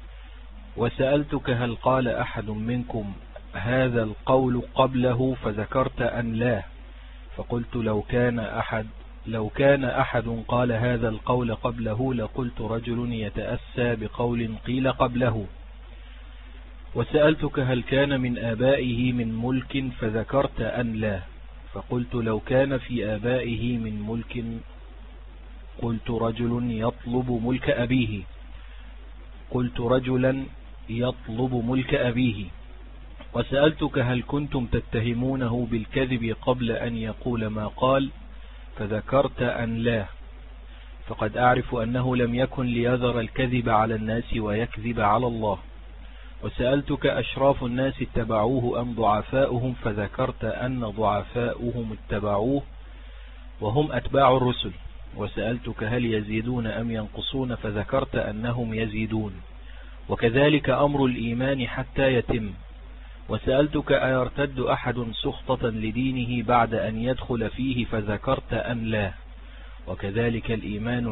وسألتك هل قال أحد منكم هذا القول قبله فذكرت أن لا، فقلت لو كان أحد قال هذا القول قبله لقلت رجل يتأسى بقول قيل قبله. وسألتك هل كان من آبائه من ملك فذكرت أن لا، فقلت لو كان في آبائه من ملك قلت رجل يطلب ملك أبيه قلت رجلا يطلب ملك أبيه. وسألتك هل كنتم تتهمونه بالكذب قبل أن يقول ما قال، فذكرت أن لا، فقد أعرف أنه لم يكن ليذر الكذب على الناس ويكذب على الله. وسألتك أشراف الناس اتبعوه أم ضعفاؤهم، فذكرت أن ضعفاؤهم اتبعوه وهم أتباع الرسل. وسألتك هل يزيدون أم ينقصون، فذكرت أنهم يزيدون، وكذلك أمر الإيمان حتى يتم. وسألتك أيرتد أحد سخطة لدينه بعد أن يدخل فيه، فذكرت أن لا، وكذلك الإيمان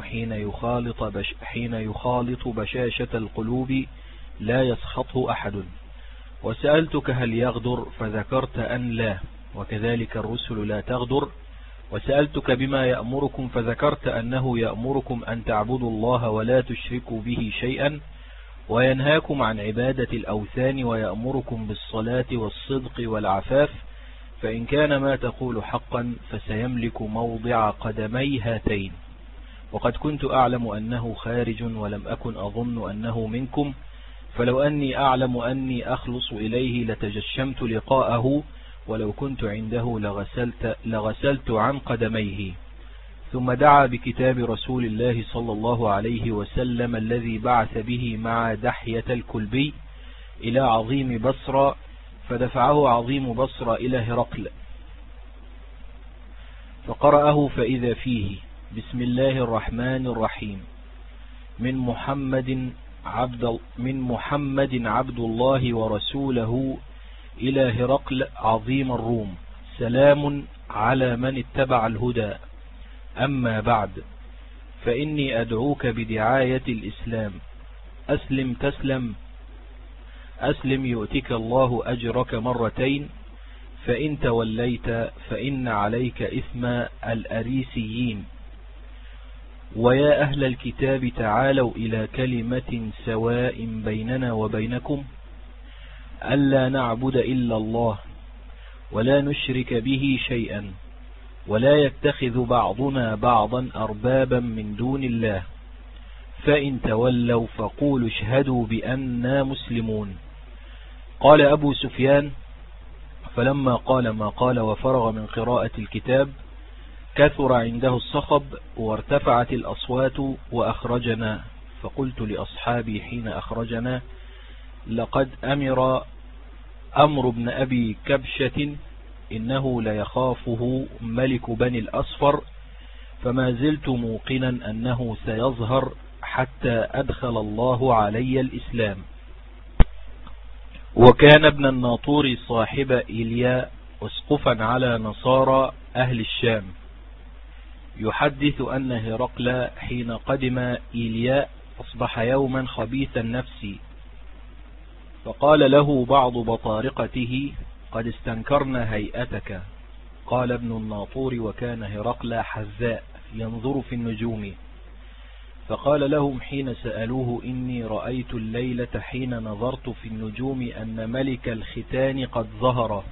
حين يخالط بشاشة القلوب لا يسخطه أحد. وسألتك هل يغدر، فذكرت أن لا، وكذلك الرسل لا تغدر. وسألتك بما يأمركم، فذكرت أنه يأمركم أن تعبدوا الله ولا تشركوا به شيئا، وينهاكم عن عبادة الأوثان، ويأمركم بالصلاة والصدق والعفاف، فإن كان ما تقول حقا فسيملك موضع قدمي هاتين. وقد كنت أعلم أنه خارج ولم أكن أظن أنه منكم، فلو أني أعلم أني أخلص إليه لتجشمت لقاءه، ولو كنت عنده لغسلت عن قدميه. ثم دعا بكتاب رسول الله صلى الله عليه وسلم الذي بعث به مع دحية الكلبي إلى عظيم بصرى، فدفعه عظيم بصرى إلى هرقل، فقرأه فإذا فيه: بسم الله الرحمن الرحيم، من محمد عبد الله ورسوله إلى هرقل عظيم الروم، سلام على من اتبع الهدى، أما بعد، فإني أدعوك بدعاية الإسلام، أسلم تسلم، أسلم يؤتك الله أجرك مرتين، فإن توليت فإن عليك إثم الأريسيين. ويا أهل الكتاب تعالوا إلى كلمة سواء بيننا وبينكم، ألا نعبد إلا الله ولا نشرك به شيئا، ولا يتخذ بعضنا بعضا أربابا من دون الله، فإن تولوا فقولوا اشهدوا بأننا مسلمون. قال أبو سفيان: فلما قال ما قال وفرغ من قراءة الكتاب كثر عنده الصخب وارتفعت الأصوات وأخرجنا، فقلت لأصحابي حين أخرجنا: لقد أمر ابن أبي كبشة إنه ليخافه ملك بني الأصفر، فما زلت موقنا أنه سيظهر حتى أدخل الله علي الإسلام. وكان ابن الناطور صاحب إيليا أسقفا على نصارى أهل الشام، يحدث أن هرقل حين قدم إيليا أصبح يوما خبيث النفس، فقال له بعض بطارقته: قد استنكرنا هيئتك. قال ابن الناطور: وكان هرقل حذاء ينظر في النجوم، فقال لهم حين سألوه: إني رأيت الليلة حين نظرت في النجوم أن ملك الختان قد ظهر،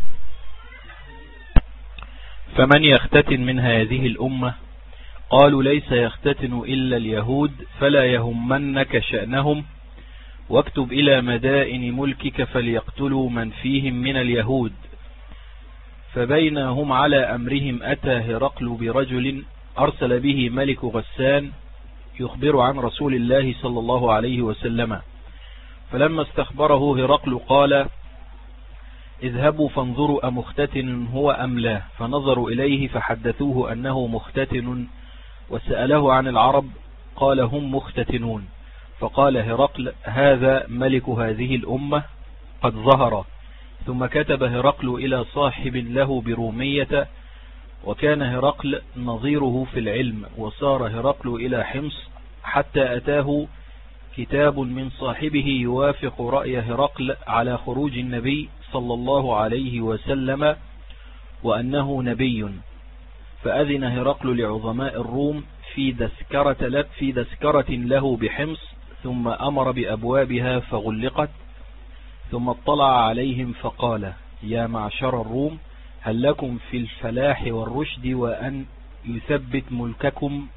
فمن يختتن من هذه الأمة؟ قالوا: ليس يختتن إلا اليهود، فلا يهمنك شأنهم، واكتب إلى مدائن ملكك فليقتلوا من فيهم من اليهود. فبين هم على أمرهم أتى هرقل برجل أرسل به ملك غسان يخبر عن رسول الله صلى الله عليه وسلم، فلما استخبره هرقل قال: اذهبوا فانظروا أمختتن هو أم لا، فنظروا إليه فحدثوه أنه مختتن، وسأله عن العرب قال: هم مختتنون. فقال هرقل: هذا ملك هذه الأمة قد ظهر. ثم كتب هرقل إلى صاحب له برومية وكان هرقل نظيره في العلم. وصار هرقل إلى حمص حتى أتاه كتاب من صاحبه يوافق رأي هرقل على خروج النبي صلى الله عليه وسلم وأنه نبي. فأذن هرقل لعظماء الروم في تذكرة له بحمص، ثم أمر بأبوابها فغلقت، ثم اطلع عليهم فقال: يا معشر الروم، هل لكم في الفلاح والرشد وأن يثبت ملككم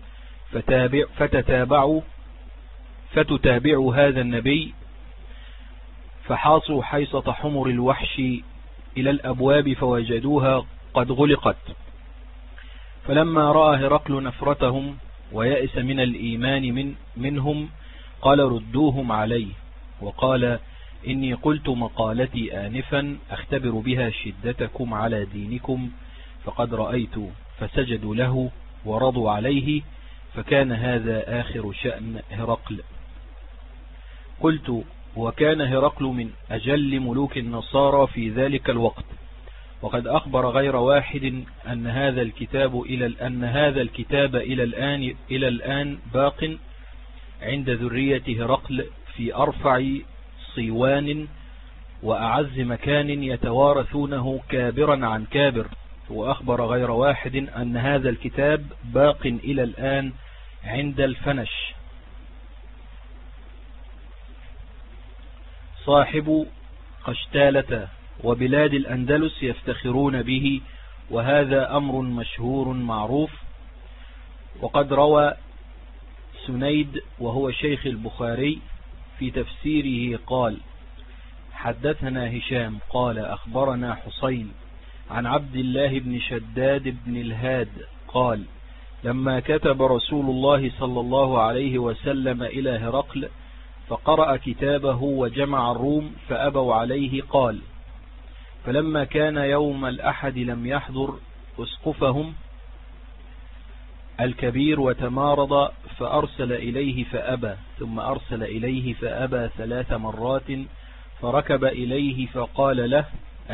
فتتابعوا هذا النبي؟ فحاصوا حيصة حمر الوحش إلى الأبواب فوجدوها قد غلقت. فلما رأى هرقل نفرتهم ويأس من الإيمان منهم قال: ردوهم علي. وقال: إني قلت مقالتي آنفا أختبر بها شدتكم على دينكم، فقد رأيت. فسجدوا له ورضوا عليه، فكان هذا آخر شأن هرقل. قلت: وكان هرقل من أجل ملوك النصارى في ذلك الوقت، وقد أخبر غير واحد أن هذا الكتاب إلى الآن باق عند ذرية هرقل في أرفع صيوان وأعز مكان يتوارثونه كابرا عن كابر. وأخبر غير واحد أن هذا الكتاب باق إلى الآن عند الفنش صاحب قشتالة وبلاد الأندلس يفتخرون به، وهذا أمر مشهور معروف. وقد روى سنيد وهو شيخ البخاري في تفسيره قال: حدثنا هشام قال: أخبرنا حسين عن عبد الله بن شداد بن الهاد قال: لما كتب رسول الله صلى الله عليه وسلم إلى هرقل فقرأ كتابه وجمع الروم فأبوا عليه، قال: فلما كان يوم الأحد لم يحضر أسقفهم الكبير وتمارض، فأرسل إليه فأبى، ثم أرسل إليه فأبى 3 مرات، فركب إليه فقال له: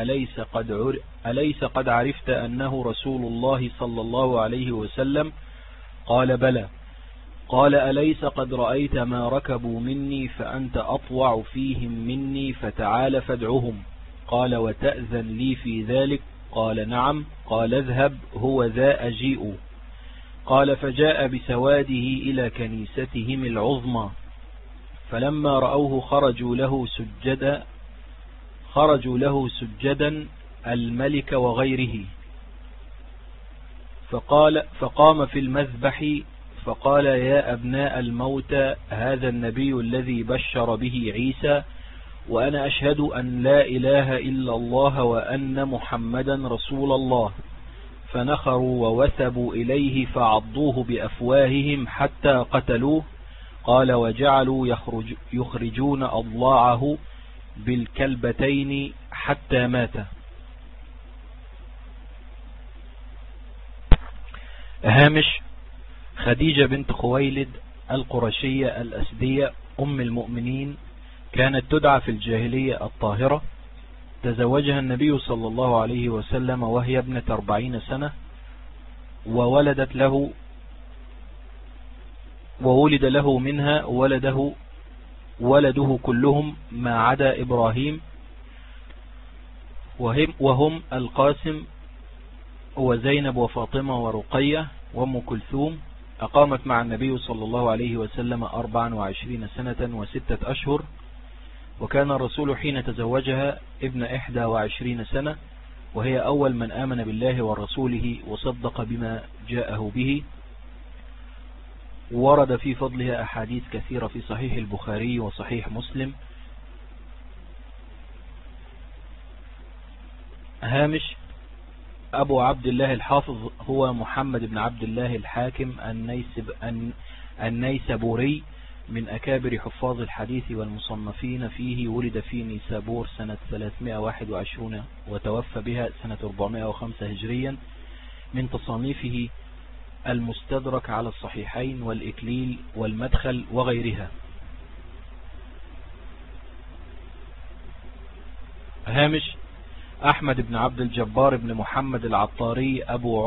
أليس قد عرفت أنه رسول الله صلى الله عليه وسلم؟ قال: بلى. قال: أليس قد رأيت ما ركبوا مني فأنت أطوع فيهم مني، فتعال فادعهم. قال: وتأذن لي في ذلك؟ قال: نعم. قال: اذهب، هو ذا أجيء. قال: فجاء بسواده إلى كنيستهم العظمى، فلما رأوه خرجوا له سجدا الملك وغيره. فقام في المذبح فقال: يا أبناء الموتى، هذا النبي الذي بشر به عيسى، وأنا أشهد أن لا إله إلا الله وأن محمدا رسول الله. فنخروا ووثبوا إليه فعضوه بأفواههم حتى قتلوه. قال: وجعلوا يخرجون أضلاعه بالكلبتين حتى مات. هامش: خديجة بنت خويلد القرشية الأسدية أم المؤمنين كانت تدعى في الجاهلية الطاهرة. تزوجها النبي صلى الله عليه وسلم وهي ابنة 40 سنة، وولد له منها ولده كلهم ما عدا إبراهيم، وهم القاسم وزينب وفاطمة ورقية وأم كلثوم. أقامت مع النبي صلى الله عليه وسلم 24 سنة و6 أشهر، وكان الرسول حين تزوجها ابن 21 سنة، وهي أول من آمن بالله ورسوله وصدق بما جاءه به. ورد في فضلها أحاديث كثيرة في صحيح البخاري وصحيح مسلم. هامش: أبو عبد الله الحافظ هو محمد بن عبد الله الحاكم النيسابوري، من أكابر حفاظ الحديث والمصنفين فيه. ولد في نيسابور سنة 321 وتوفى بها سنة 405 هجريا. من تصانيفه المستدرك على الصحيحين والإكليل والمدخل وغيرها. هامش: أحمد بن عبد الجبار بن محمد العطاري أبو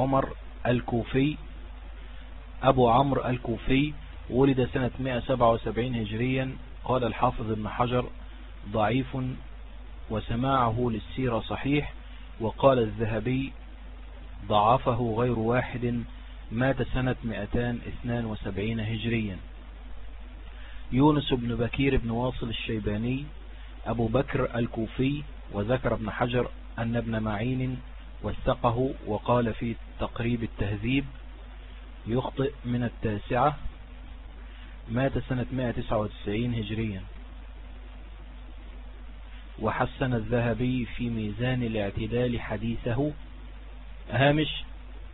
عمرو الكوفي ولد سنة 177 هجريا. قال الحافظ ابن حجر ضعيف وسماعه للسيرة صحيح. وقال الذهبي ضعفه غير واحد، مات سنة 272 هجريا. يونس بن بكير بن واصل الشيباني أبو بكر الكوفي. وذكر ابن حجر أن ابن معين وثقه وقال في تقريب التهذيب يخطئ من 9، مات سنة 199 هجريا. وحسن الذهبي في ميزان الاعتدال حديثه. هامش: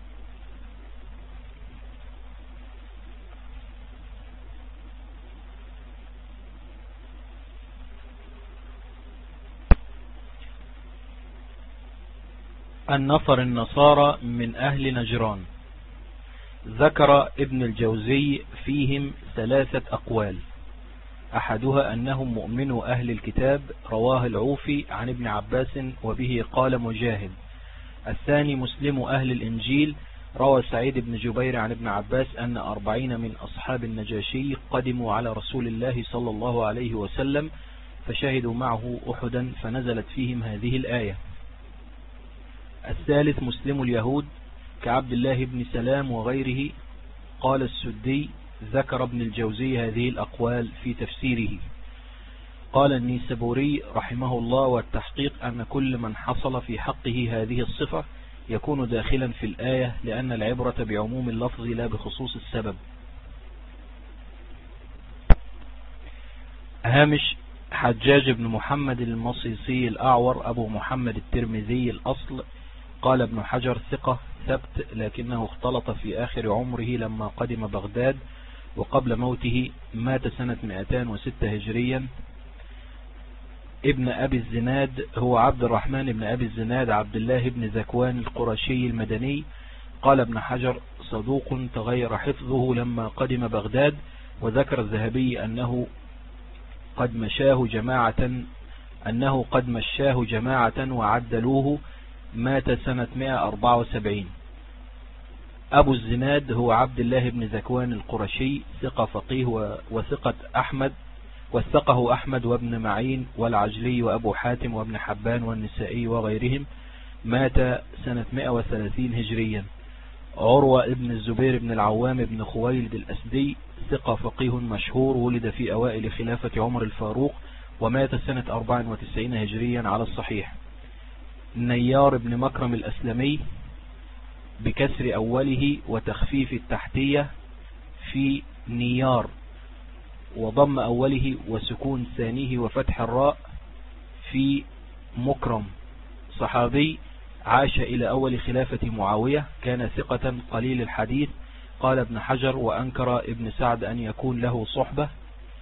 النفر النصارى من أهل نجران. ذكر ابن الجوزي فيهم 3 أقوال، أحدها أنهم مؤمنو أهل الكتاب، رواه العوفي عن ابن عباس وبه قال مجاهد. الثاني مسلم أهل الإنجيل، روى سعيد بن جبير عن ابن عباس أن 40 من أصحاب النجاشي قدموا على رسول الله صلى الله عليه وسلم فشهدوا معه أحدا فنزلت فيهم هذه الآية. الثالث مسلم اليهود كعبد الله بن سلام وغيره. قال السدي ذكر ابن الجوزي هذه الأقوال في تفسيره. قال النيسابوري رحمه الله: والتحقيق أن كل من حصل في حقه هذه الصفة يكون داخلا في الآية، لأن العبرة بعموم اللفظ لا بخصوص السبب. هامش: حجاج بن محمد المصيصي الأعور أبو محمد الترمذي الأصل. قال ابن حجر ثقة ثبت، لكنه اختلط في آخر عمره لما قدم بغداد، وقبل موته مات سنة 206 هجريا. ابن أبي الزناد هو عبد الرحمن بن أبي الزناد عبد الله بن ذكوان القرشي المدني. قال ابن حجر صدوق تغير حفظه لما قدم بغداد. وذكر الذهبي أنه قد مشاه جماعة وعدلوه، مات سنة 174. أبو الزناد هو عبد الله بن ذكوان القرشي، ثقة فقيه وثقه أحمد وابن معين والعجلي وأبو حاتم وابن حبان والنسائي وغيرهم، مات سنة 130 هجريا. عروة ابن الزبير بن العوام بن خويلد الأسدي، ثقة فقيه مشهور، ولد في أوائل خلافة عمر الفاروق ومات سنة 94 هجريا على الصحيح. نيار بن مكرم الأسلمي بكسر أوله وتخفيف التحتية في نيار، وضم أوله وسكون ثانيه وفتح الراء في مكرم، صحابي، عاش إلى أول خلافة معاوية، كان ثقة قليل الحديث. قال ابن حجر وأنكر ابن سعد أن يكون له صحبة.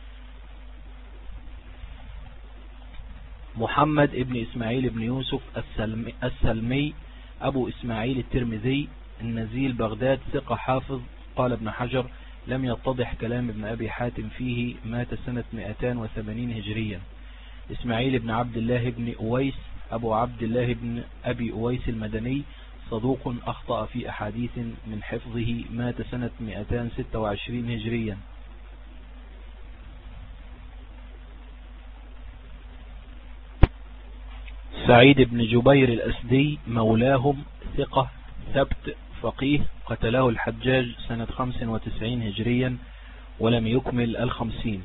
محمد ابن إسماعيل بن يوسف السلمي أبو إسماعيل الترمذي النزيل بغداد، ثقة حافظ. قال ابن حجر لم يتضح كلام ابن أبي حاتم فيه، مات سنة 280 هجريا. إسماعيل بن عبد الله بن أويس أبو عبد الله بن أبي أويس المدني، صدوق أخطأ في أحاديث من حفظه، مات سنة 226 هجريا. سعيد بن جبير الأسدي مولاهم، ثقة ثبت فقيه، قتله الحجاج سنة 95 هجريا ولم يكمل 50.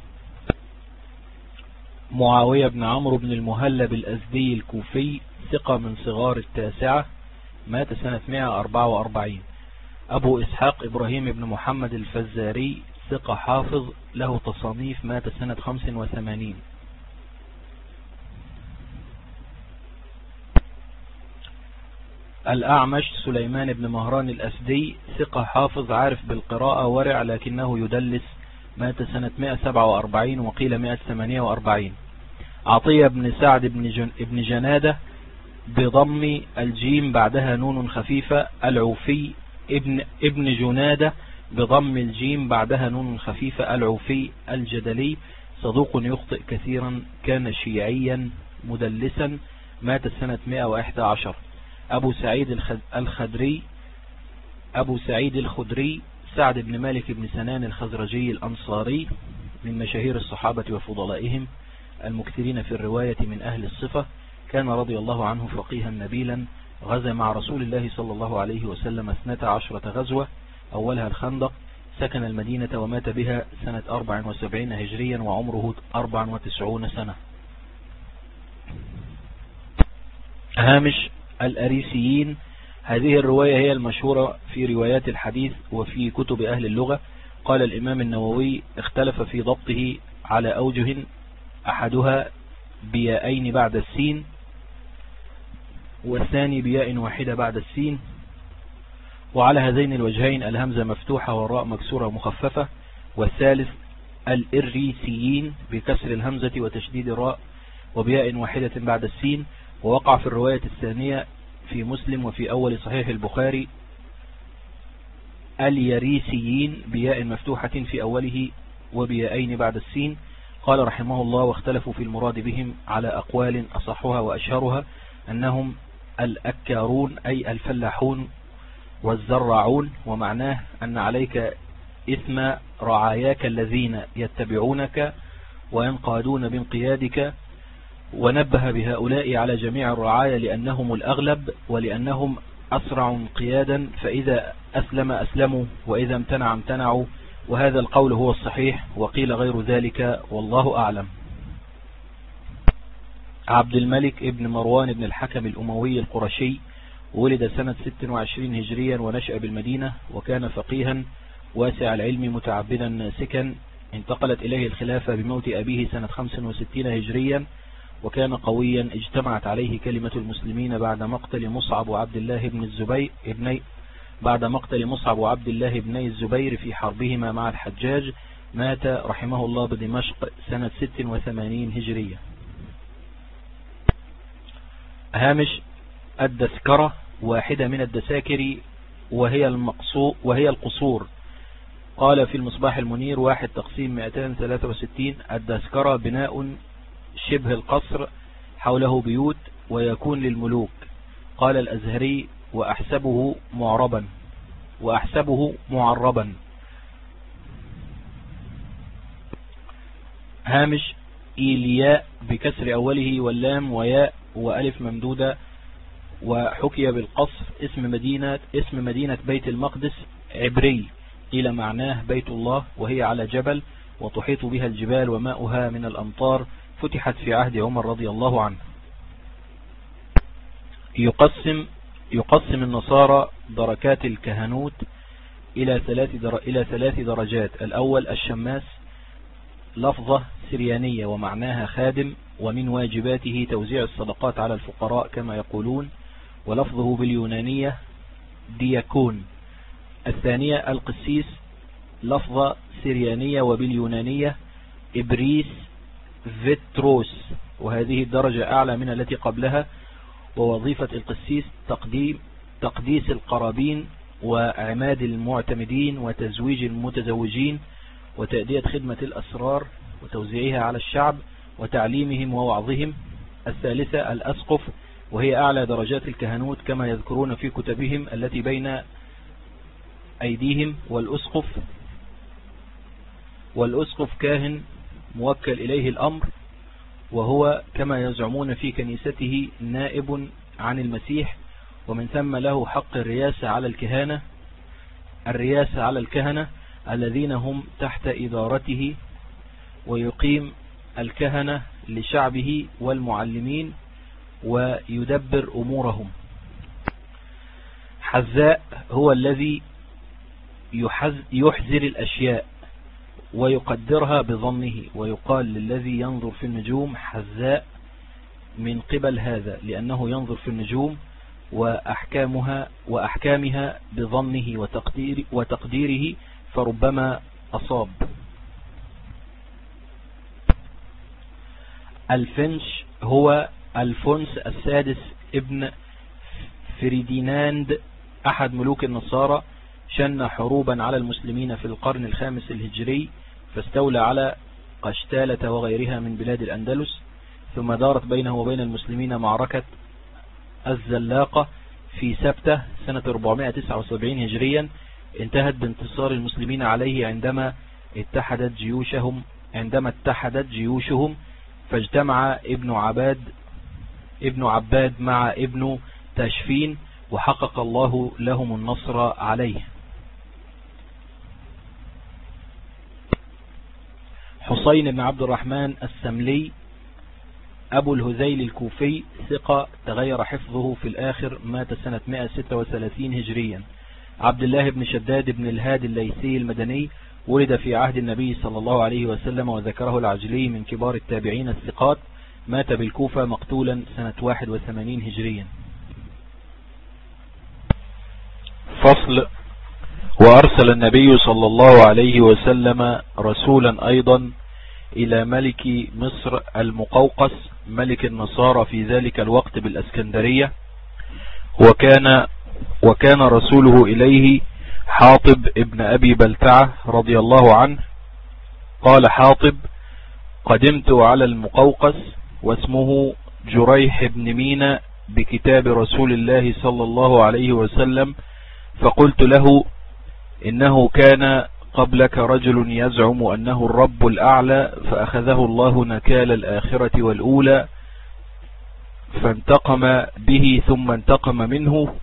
معاوية بن عمرو بن المهلب الأزدي الكوفي، ثقة من صغار 9، مات سنة 144. أبو إسحاق إبراهيم بن محمد الفزاري، ثقة حافظ، له تصانيف، مات سنة 85. الأعمش سليمان بن مهران الأسدي، ثقة حافظ، عارف بالقراءة، ورع لكنه يدلس، مات سنة 147 وقيل 148. عطية بن سعد بن جنادة بضم الجيم بعدها نون خفيفة، العوفي ابن جنادة بضم الجيم بعدها نون خفيفة، العوفي الجدلي، صدوق يخطئ كثيرا، كان شيعيا مدلسا، مات سنة 111. أبو سعيد الخدري سعد بن مالك بن سنان الخزرجي الأنصاري من مشاهير الصحابة وفضلائهم المكثرين في الرواية من أهل الصفة، كان رضي الله عنه فقيها نبيلا، غزا مع رسول الله صلى الله عليه وسلم 12 غزوة، أولها الخندق، سكن المدينة ومات بها سنة 74 هجريا وعمره 94 سنة. هامش الأريسيين. هذه الرواية هي المشهورة في روايات الحديث وفي كتب أهل اللغة. قال الإمام النووي اختلف في ضبطه على أوجه، أحدها بيائين بعد السين، والثاني بياء واحدة بعد السين، وعلى هذين الوجهين الهمزة مفتوحة والراء مكسورة مخففة، والثالث الإريسيين بكسر الهمزة وتشديد الراء وبياء واحدة بعد السين. ووقع في الرواية الثانية في مسلم وفي أول صحيح البخاري اليريسيين بياء مفتوحة في أوله وبياءين بعد السين. قال رحمه الله واختلفوا في المراد بهم على أقوال، أصحها وأشهرها أنهم الأكارون أي الفلاحون والزراعون، ومعناه أن عليك إثم رعاياك الذين يتبعونك وينقادون بانقيادك. ونبه بهؤلاء على جميع الرعايا لأنهم الأغلب ولأنهم أسرع انقيادا، فإذا أسلم أسلموا وإذا امتنع امتنعوا، وهذا القول هو الصحيح، وقيل غير ذلك والله أعلم. عبد الملك ابن مروان بن الحكم الأموي القرشي ولد سنة 26 هجريا ونشأ بالمدينة، وكان فقيها واسع العلم متعبدا ناسكا. انتقلت إليه الخلافة بموت أبيه سنة 65 هجريا، وكان قويا اجتمعت عليه كلمة المسلمين بعد مقتل مصعب وعبد الله بن الزبير في حربهما مع الحجاج. مات رحمه الله بدمشق سنة 86 هجرية. هامش الدسكرة. واحدة من الدساكر وهي القصور. قال في المصباح المنير 1 تقسيم 263 الدسكرة بناء شبه القصر حوله بيوت ويكون للملوك. قال الأزهري وأحسبه معربا. هامش إيلياء بكسر أوله واللام وياء وألف ممدودة. وحكي بالقصر اسم مدينة بيت المقدس عبري، إلى معناه بيت الله، وهي على جبل وتحيط بها الجبال وماؤها من الأمطار، فتحت في عهد عمر رضي الله عنه. يقسم النصارى دركات الكهنوت إلى 3 درجات. الأول الشماس، لفظة سريانية ومعناها خادم، ومن واجباته توزيع الصدقات على الفقراء كما يقولون، ولفظه باليونانية دياكون. الثانية القسيس، لفظة سريانية وباليونانية إبريس فيتروس، وهذه الدرجة أعلى من التي قبلها. ووظيفة القسيس تقديس القرابين وعماد المعتمدين وتزويج المتزوجين وتأدية خدمة الأسرار وتوزيعها على الشعب وتعليمهم ووعظهم. الثالثة الأسقف، وهي أعلى درجات الكهنوت كما يذكرون في كتبهم التي بين أيديهم. والأسقف كاهن موكل إليه الأمر، وهو كما يزعمون في كنيسته نائب عن المسيح، ومن ثم له حق الرياسة على الكهنة الذين هم تحت إدارته، ويقيم الكهنة لشعبه والمعلمين ويدبر أمورهم. حذاء هو الذي يحذر الأشياء ويقدرها بظنه، ويقال للذي ينظر في النجوم حذاء من قبل هذا، لأنه ينظر في النجوم وأحكامها بظنه وتقديره فربما أصاب. الفنش هو الفونس السادس ابن فريديناند أحد ملوك النصارى، شن حروبا على المسلمين في القرن الخامس الهجري، فاستولى على قشتالة وغيرها من بلاد الأندلس، ثم دارت بينه وبين المسلمين معركة الزلاقة في سبتة سنة 479 هجريا، انتهت بانتصار المسلمين عليه عندما اتحدت جيوشهم، فاجتمع ابن عباد مع ابن تاشفين، وحقق الله لهم النصر عليه. حسين بن عبد الرحمن السملي أبو الهذيل الكوفي، ثقة تغير حفظه في الآخر، مات سنة 136 هجريا. عبد الله بن شداد بن الهادي الليثي المدني، ولد في عهد النبي صلى الله عليه وسلم، وذكره العجلي من كبار التابعين الثقات، مات بالكوفة مقتولا سنة 81 هجريا. فصل. وأرسل النبي صلى الله عليه وسلم رسولا أيضا إلى ملك مصر المقوقس ملك النصارى في ذلك الوقت بالأسكندرية، وكان رسوله إليه حاطب ابن أبي بلتعة رضي الله عنه. قال حاطب: قدمت على المقوقس واسمه جريح بن مينا بكتاب رسول الله صلى الله عليه وسلم، فقلت له: إنه كان قبلك رجل يزعم أنه الرب الأعلى، فأخذه الله نكال الآخرة والأولى، فانتقم به ثم انتقم منه،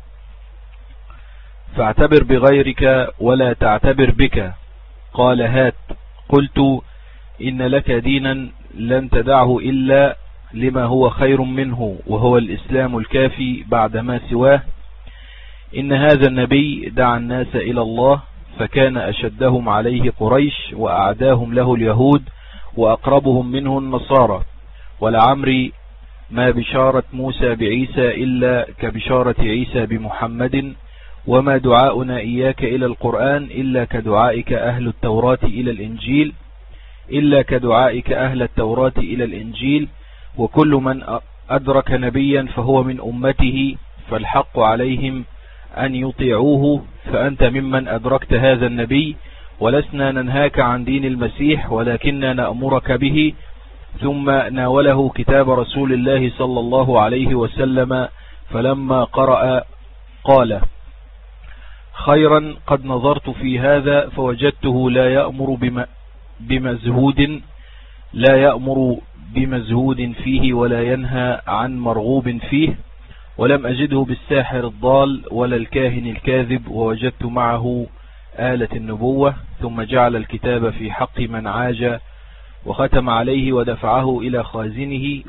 فاعتبر بغيرك ولا تعتبر بك. قال: هات. قلت: إن لك دينا لن تدعه إلا لما هو خير منه، وهو الإسلام الكافي بعد ما سواه. إن هذا النبي دعا الناس إلى الله، فكان أشدهم عليه قريش، وأعداهم له اليهود، وأقربهم منه النصارى. ولعمري ما بشارة موسى بعيسى إلا كبشارة عيسى بمحمد، وما دعاؤنا إياك إلى القرآن إلا كدعائك أهل التوراة إلى الإنجيل، وكل من أدرك نبيا فهو من أمته، فالحق عليهم أن يطيعوه، فأنت ممن أدركت هذا النبي، ولسنا ننهاك عن دين المسيح، ولكننا نأمرك به. ثم ناوله كتاب رسول الله صلى الله عليه وسلم، فلما قرأ قال: خيرا، قد نظرت في هذا فوجدته لا يأمر بمزهود فيه، ولا ينهى عن مرغوب فيه، ولم أجده بالساحر الضال ولا الكاهن الكاذب، ووجدت معه آلة النبوة. ثم جعل الكتاب في حق من عاج، وختم عليه ودفعه إلى خازنه،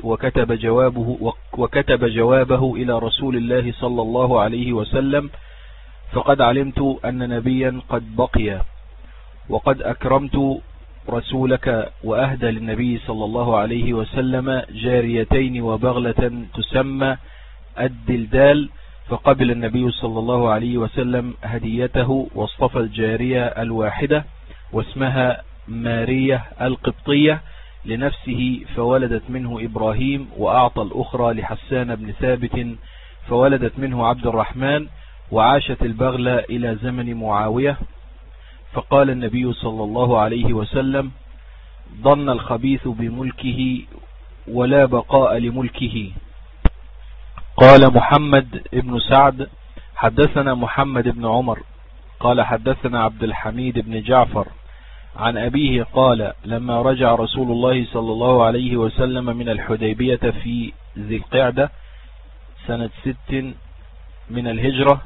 وكتب جوابه إلى رسول الله صلى الله عليه وسلم: فقد علمت أن نبيا قد بقي، وقد أكرمت رسولك، وأهدى للنبي صلى الله عليه وسلم جاريتين وبغلة تسمى الدلدال. فقبل النبي صلى الله عليه وسلم هديته، واصطفى الجارية الواحدة واسمها مارية القبطية لنفسه، فولدت منه إبراهيم، وأعطى الأخرى لحسان بن ثابت، فولدت منه عبد الرحمن. وعاشت البغلة إلى زمن معاوية. فقال النبي صلى الله عليه وسلم: ضن الخبيث بملكه ولا بقاء لملكه. قال محمد بن سعد: حدثنا محمد بن عمر قال حدثنا عبد الحميد بن جعفر عن أبيه قال: لما رجع رسول الله صلى الله عليه وسلم من الحديبية في ذي القعدة سنة 6 من الهجرة،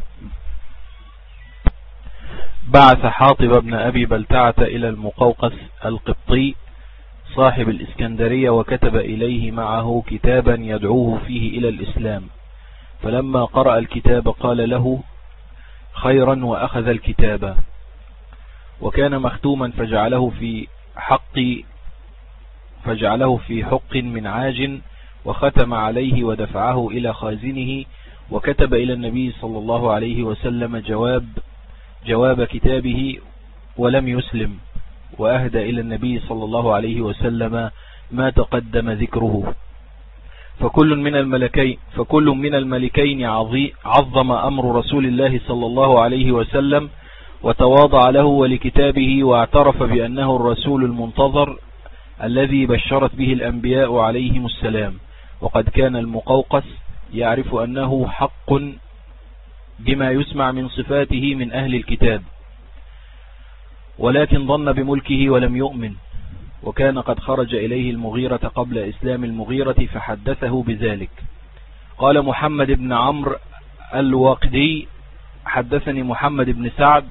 بعث حاطب بن أبي بلتعة إلى المقوقس القبطي صاحب الإسكندرية، وكتب إليه معه كتابا يدعوه فيه إلى الإسلام. فلما قرأ الكتاب قال له: خيرا، وأخذ الكتاب. وكان مختوما، فجعله في حق من عاج، وختم عليه ودفعه إلى خازنه، وكتب إلى النبي صلى الله عليه وسلم جواب كتابه، ولم يسلم، وأهدى إلى النبي صلى الله عليه وسلم ما تقدم ذكره. فكل من الملكين عظم أمر رسول الله صلى الله عليه وسلم، وتواضع له ولكتابه، واعترف بأنه الرسول المنتظر الذي بشرت به الأنبياء عليهم السلام. وقد كان المقوقس يعرف أنه حق بما يسمع من صفاته من أهل الكتاب، ولكن ظن بملكه ولم يؤمن، وكان قد خرج إليه المغيرة قبل إسلام المغيرة فحدثه بذلك. قال محمد بن عمرو الواقدي حدثني محمد بن سعد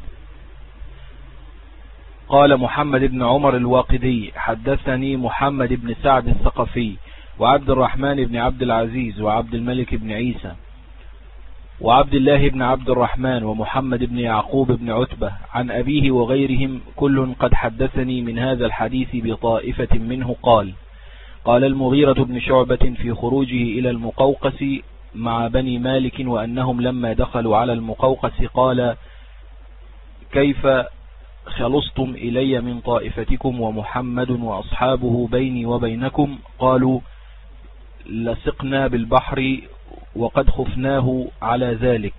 قال محمد بن عمر الواقدي حدثني محمد بن سعد الثقفي وعبد الرحمن بن عبد العزيز وعبد الملك بن عيسى وعبد الله بن عبد الرحمن ومحمد بن يعقوب بن عتبة عن أبيه وغيرهم كل قد حدثني من هذا الحديث بطائفة منه. قال المغيرة بن شعبة في خروجه إلى المقوقس مع بني مالك وأنهم لما دخلوا على المقوقس قال: كيف خلصتم إلي من طائفتكم ومحمد وأصحابه بيني وبينكم؟ قالوا: لسقنا بالبحر وقد خفناه على ذلك.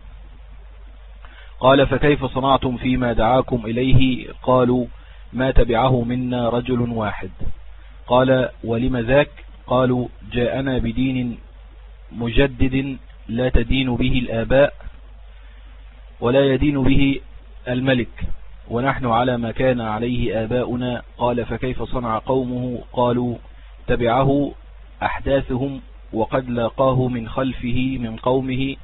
قال: فكيف صنعتم فيما دعاكم إليه؟ قالوا: ما تبعه منا رجل واحد. قال: ولم ذاك؟ قالوا: جاءنا بدين مجدد لا تدين به الآباء ولا يدين به الملك، ونحن على ما كان عليه آباؤنا. قال: فكيف صنع قومه؟ قالوا: تبعه أحداثهم وقد لاقاه من خلفه من قومه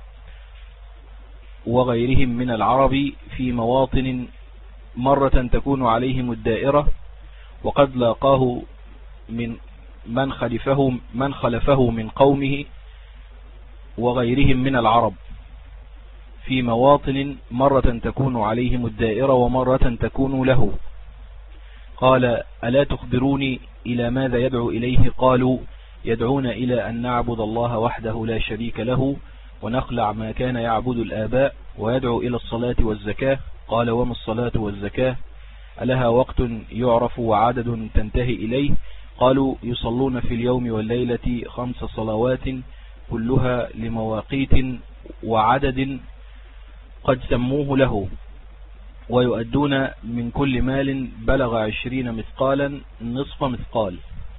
وغيرهم من العرب في مواطن مرة تكون عليهم الدائرة، وقد لاقاه من خلفه من قومه وغيرهم من العرب في مواطن مرة تكون عليهم الدائرة ومرة تكون له. قال: ألا تخبروني إلى ماذا يدعو إليه؟ قالوا: يدعون إلى أن نعبد الله وحده لا شريك له ونخلع ما كان يعبد الآباء، ويدعو إلى الصلاة والزكاة. قال: وما الصلاة والزكاة؟ ألها وقت يعرف وعدد تنتهي إليه؟ قالوا: يصلون في اليوم والليلة 5 صلوات كلها لمواقيت وعدد قد سموه له، ويؤدون من كل مال بلغ 20 مثقالا نصف مثقال،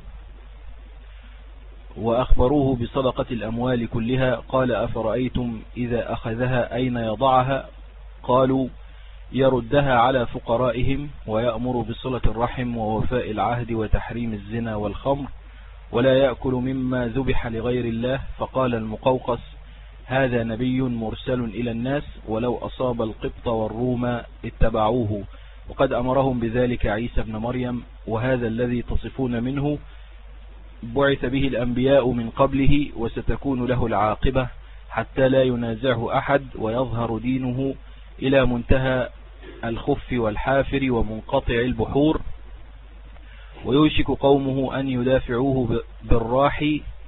وأخبروه بصدقة الأموال كلها. قال: أفرأيتم إذا أخذها أين يضعها؟ قالوا: يردها على فقرائهم، ويأمر بصلة الرحم ووفاء العهد وتحريم الزنا والخمر، ولا يأكل مما ذبح لغير الله. فقال المقوقس: هذا نبي مرسل إلى الناس، ولو أصاب القبط والروم اتبعوه، وقد أمرهم بذلك عيسى بن مريم، وهذا الذي تصفون منه بعث به الأنبياء من قبله، وستكون له العاقبة حتى لا ينازعه أحد، ويظهر دينه إلى منتهى الخف والحافر ومنقطع البحور، ويوشك قومه أن يدافعوه بالراح.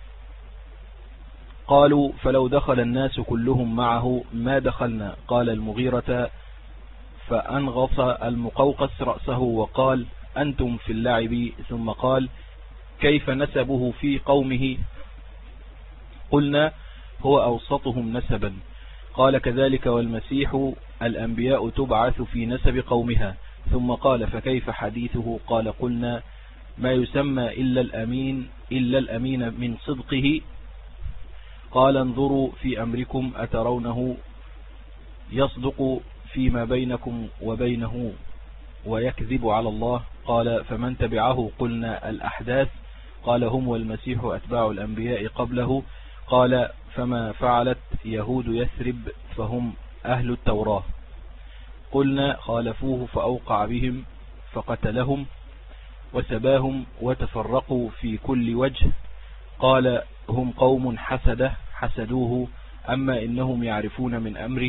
قالوا: فلو دخل الناس كلهم معه ما دخلنا. قال المغيرة: فأنغص المقوقس رأسه وقال: أنتم في اللعب. ثم قال: كيف نسبه في قومه؟ قلنا: هو أوسطهم نسبا. قال: كذلك والمسيح الأنبياء تبعث في نسب قومها. ثم قال: فكيف حديثه؟ قال: قلنا: ما يسمى إلا الأمين من صدقه. قال: انظروا في أمركم أترونه يصدق فيما بينكم وبينه ويكذب على الله؟ قال: فمن تبعه؟ قلنا: الأحداث. قال: هم والمسيح أتباع الأنبياء قبله. قال: فما فعلت يهود يثرب فهم أهل التوراة. قلنا: خالفوه فأوقع بهم فقتلهم وسباهم وتفرقوا في كل وجه. قال: هم قوم حسدوه، أما إنهم يعرفون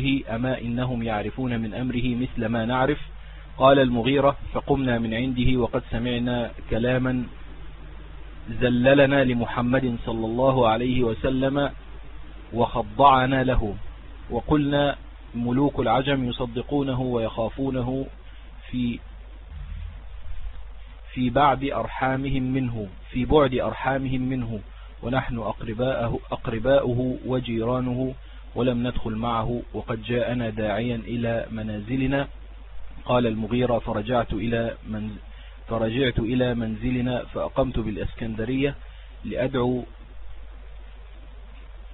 من أمره مثل ما نعرف. قال المغيرة: فقمنا من عنده وقد سمعنا كلاما زللنا لمحمد صلى الله عليه وسلم وخضعنا له، وقلنا: ملوك العجم يصدقونه ويخافونه في بعد أرحامهم منه، ونحن أقرباؤه وجيرانه، ولم ندخل معه، وقد جاءنا داعيا إلى منازلنا. قال المغيرة: فرجعت إلى منزلنا فأقمت بالإسكندرية لأدعو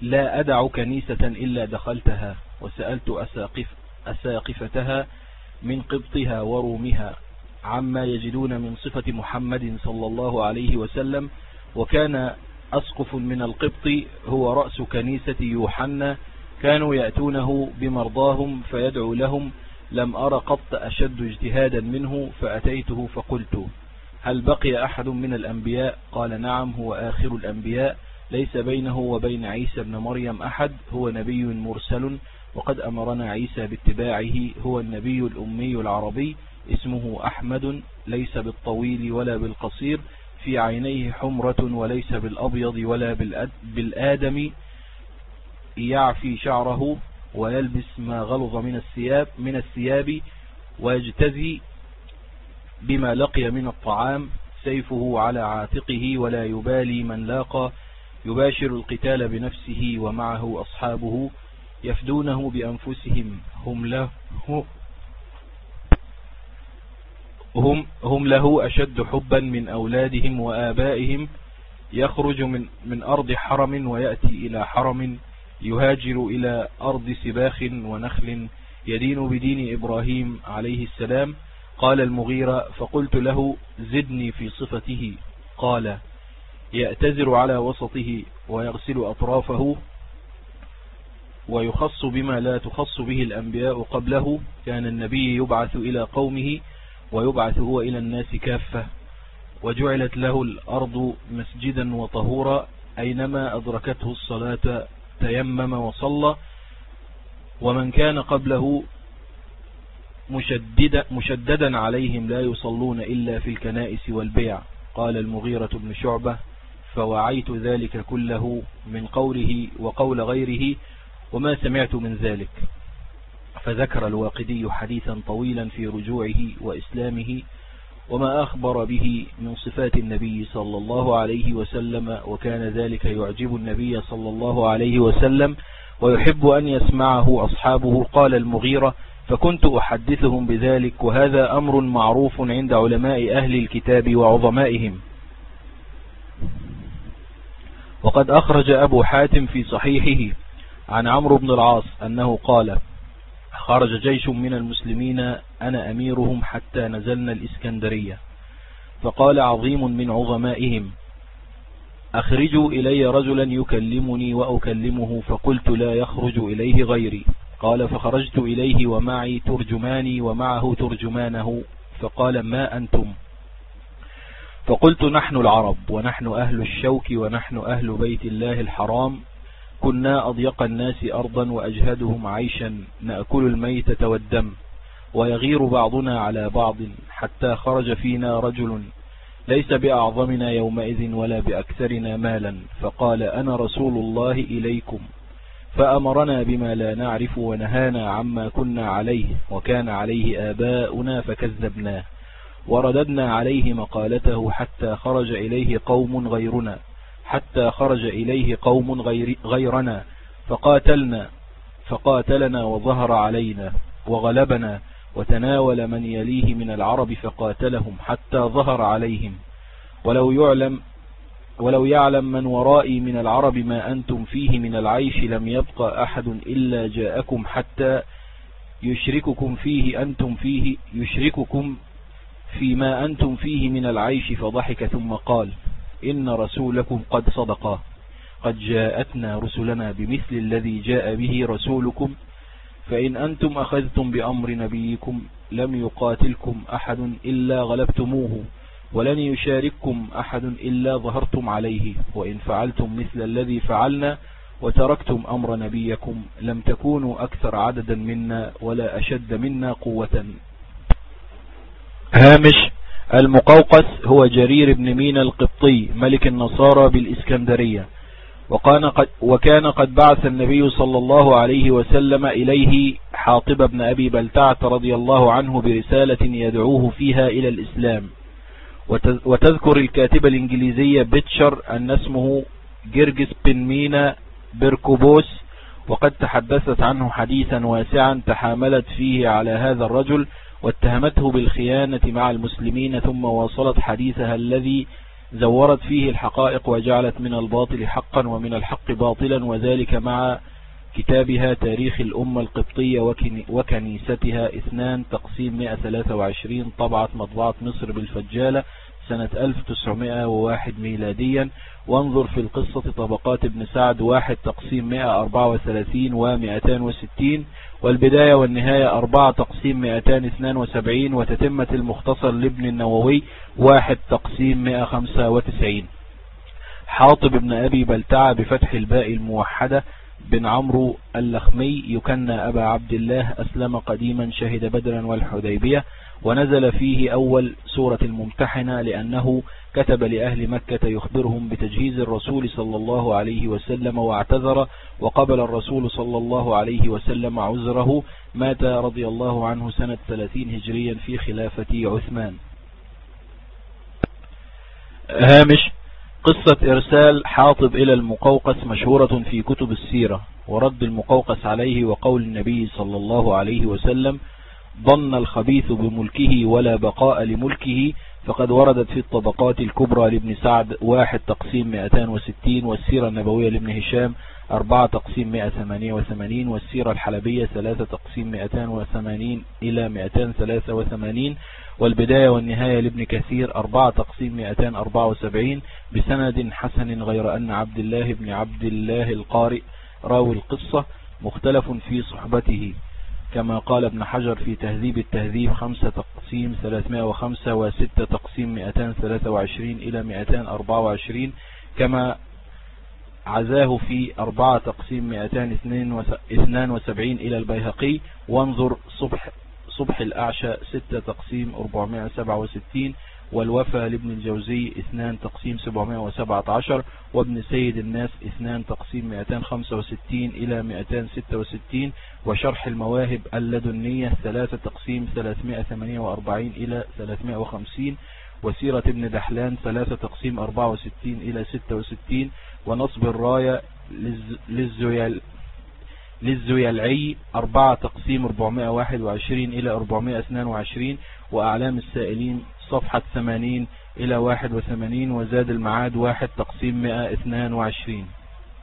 لا أدع كنيسة إلا دخلتها، وسألت أساقفتها من قبطها ورومها عما يجدون من صفة محمد صلى الله عليه وسلم، وكان أسقف من القبط هو رأس كنيسة يوحنا، كانوا يأتونه بمرضاهم فيدعو لهم، لم أر قط أشد اجتهادا منه، فأتيته فقلت: هل بقي أحد من الأنبياء؟ قال: نعم، هو آخر الأنبياء، ليس بينه وبين عيسى بن مريم أحد، هو نبي مرسل، وقد أمرنا عيسى باتباعه، هو النبي الأمي العربي، اسمه أحمد، ليس بالطويل ولا بالقصير، في عينيه حمرة وليس بالأبيض ولا بالآدم، يعفي شعره ويلبس ما غلظ من الثياب ويجتزي بما لقي من الطعام، سيفه على عاتقه ولا يبالي من لاقى، يباشر القتال بنفسه ومعه أصحابه يفدونه بأنفسهم، هم له أشد حبا من أولادهم وآبائهم، يخرج من أرض حرم ويأتي إلى حرم، يهاجر إلى أرض سباخ ونخل، يدين بدين إبراهيم عليه السلام. قال المغيرة: فقلت له: زدني في صفته. قال: يأتزر على وسطه ويغسل أطرافه، ويخص بما لا تخص به الأنبياء قبله، كان النبي يبعث إلى قومه ويبعث هو إلى الناس كافة، وجعلت له الأرض مسجدا وطهورا، أينما أدركته الصلاة تيمم وصلى، ومن كان قبله مشددا عليهم لا يصلون إلا في الكنائس والبيع. قال المغيرة بن شعبة: فوعيت ذلك كله من قوله وقول غيره، وما سمعت من ذلك. فذكر الواقدي حديثا طويلا في رجوعه وإسلامه وما أخبر به من صفات النبي صلى الله عليه وسلم، وكان ذلك يعجب النبي صلى الله عليه وسلم ويحب أن يسمعه أصحابه. قال المغيرة: فكنت أحدثهم بذلك، وهذا أمر معروف عند علماء أهل الكتاب وعظمائهم. وقد أخرج أبو حاتم في صحيحه عن عمرو بن العاص أنه قال: خرج جيش من المسلمين أنا أميرهم حتى نزلنا الإسكندرية، فقال عظيم من عظمائهم: أخرجوا إلي رجلا يكلمني وأكلمه، فقلت: لا يخرج إليه غيري. قال: فخرجت إليه ومعي ترجماني ومعه ترجمانه، فقال: ما أنتم؟ فقلت: نحن العرب، ونحن أهل الشوك، ونحن أهل بيت الله الحرام، كنا أضيق الناس أرضا وأجهدهم عيشا، نأكل الميتة والدم، ويغير بعضنا على بعض، حتى خرج فينا رجل ليس بأعظمنا يومئذ ولا بأكثرنا مالا، فقال: أنا رسول الله إليكم، فأمرنا بما لا نعرف ونهانا عما كنا عليه وكان عليه آباؤنا فكذبناه، ورددنا عليه مقالته حتى خرج إليه قوم غيرنا فقاتلنا وظهر علينا وغلبنا، وتناول من يليه من العرب فقاتلهم حتى ظهر عليهم. ولو يعلم من ورائي من العرب ما أنتم فيه من العيش، لم يبقى أحد إلا جاءكم حتى يشرككم فيما أنتم فيه من العيش. فضحك ثم قال: إن رسولكم قد صدقا، قد جاءتنا رسلنا بمثل الذي جاء به رسولكم، فإن أنتم أخذتم بأمر نبيكم لم يقاتلكم أحد إلا غلبتموه، ولن يشارككم أحد إلا ظهرتم عليه، وإن فعلتم مثل الذي فعلنا وتركتم أمر نبيكم لم تكونوا أكثر عددا منا ولا أشد منا قوة. هامش: المقوقس هو جرير بن مينا القبطي ملك النصارى بالإسكندرية، وكان قد بعث النبي صلى الله عليه وسلم إليه حاطب بن أبي بلتعة رضي الله عنه برسالة يدعوه فيها إلى الإسلام. وتذكر الكاتبة الإنجليزية بيتشر أن اسمه جرجس بن مينا بيركوبوس، وقد تحدثت عنه حديثا واسعا تحاملت فيه على هذا الرجل واتهمته بالخيانة مع المسلمين، ثم واصلت حديثها الذي زورت فيه الحقائق وجعلت من الباطل حقا ومن الحق باطلا، وذلك مع كتابها تاريخ الأمة القبطية وكنيستها 2/123 طبعة مطبعة مصر بالفجالة سنة 1901 ميلاديا. وانظر في القصة طبقات ابن سعد 1/134 و260، والبداية والنهاية 4/272، وتتمة المختصر لابن النووي 1/195. حاطب ابن أبي بلتعة بفتح الباء الموحدة بن عمرو اللخمي يكنى أبا عبد الله، أسلم قديما، شهد بدرا والحديبية، ونزل فيه أول سورة الممتحنة لأنه كتب لأهل مكة يخبرهم بتجهيز الرسول صلى الله عليه وسلم واعتذر، وقبل الرسول صلى الله عليه وسلم عذره. مات رضي الله عنه سنة 30 هجريا في خلافة عثمان. هامش: قصة إرسال حاطب إلى المقوقس مشهورة في كتب السيرة، ورد المقوقس عليه وقول النبي صلى الله عليه وسلم: ظن الخبيث بملكه ولا بقاء لملكه، فقد وردت في الطبقات الكبرى لابن سعد 1/260، والسيرة النبوية لابن هشام 4/188، والسيرة الحلبية 3/280 إلى 283، والبداية والنهاية لابن كثير 4/274 بسند حسن، غير أن عبد الله بن عبد الله القارئ راوي القصة مختلف في صحبته، كما قال ابن حجر في تهذيب التهذيب 5/305 و6/223 إلى 224، كما عزاه في 4/272 إلى البيهقي. وانظر صبح الأعشى 6/467، والوفا لابن الجوزي 2/717، وابن سيد الناس 2/265 إلى 266، وشرح المواهب اللدنية 3/348 إلى 350، وسيرة ابن دحلان 3/64 إلى 66، ونصب الراية للزيلعي 4/421 إلى 422، وأعلام السائلين صفحة 80 إلى 81، وزاد المعاد 1/122.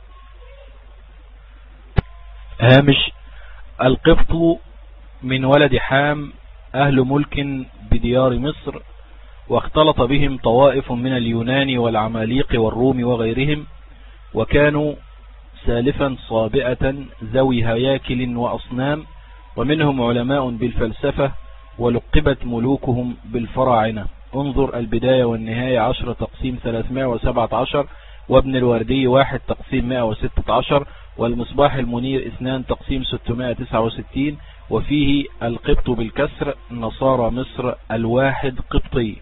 هامش: القبط من ولد حام أهل ملك بديار مصر، واختلط بهم طوائف من اليونان والعماليق والروم وغيرهم، وكانوا سالفا صابئة ذوي هياكل وأصنام، ومنهم علماء بالفلسفة، ولقبت ملوكهم بالفراعنة. انظر البداية والنهاية 10/317، وابن الوردي 1/116، والمصباح المنير 2/669، وفيه القبط بالكسر نصارى مصر الواحد قبطي.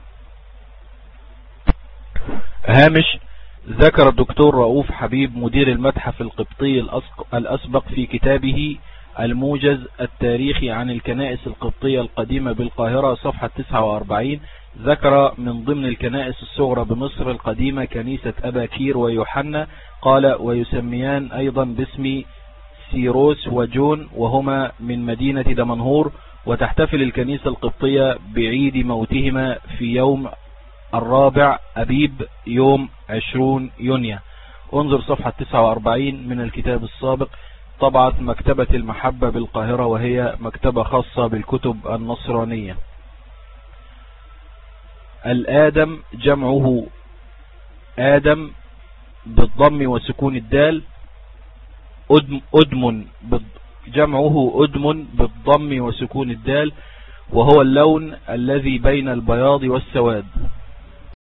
هامش: ذكر الدكتور رؤوف حبيب مدير المتحف القبطي الأسبق في كتابه الموجز التاريخي عن الكنائس القبطية القديمة بالقاهرة صفحة 49، ذكر من ضمن الكنائس الصغرى بمصر القديمة كنيسة أبا كير ويوحنا، قال: ويسميان أيضا باسم سيروس وجون، وهما من مدينة دمنهور، وتحتفل الكنيسة القبطية بعيد موتهما في يوم 4 أبيب يوم 20 يونيو. انظر صفحة 49 من الكتاب السابق، طبعت مكتبة المحبة بالقاهرة، وهي مكتبة خاصة بالكتب النصرانية. الآدم جمعه آدم بالضم وسكون الدال، أدم جمعه أدم بالضم وسكون الدال، وهو اللون الذي بين البياض والسواد.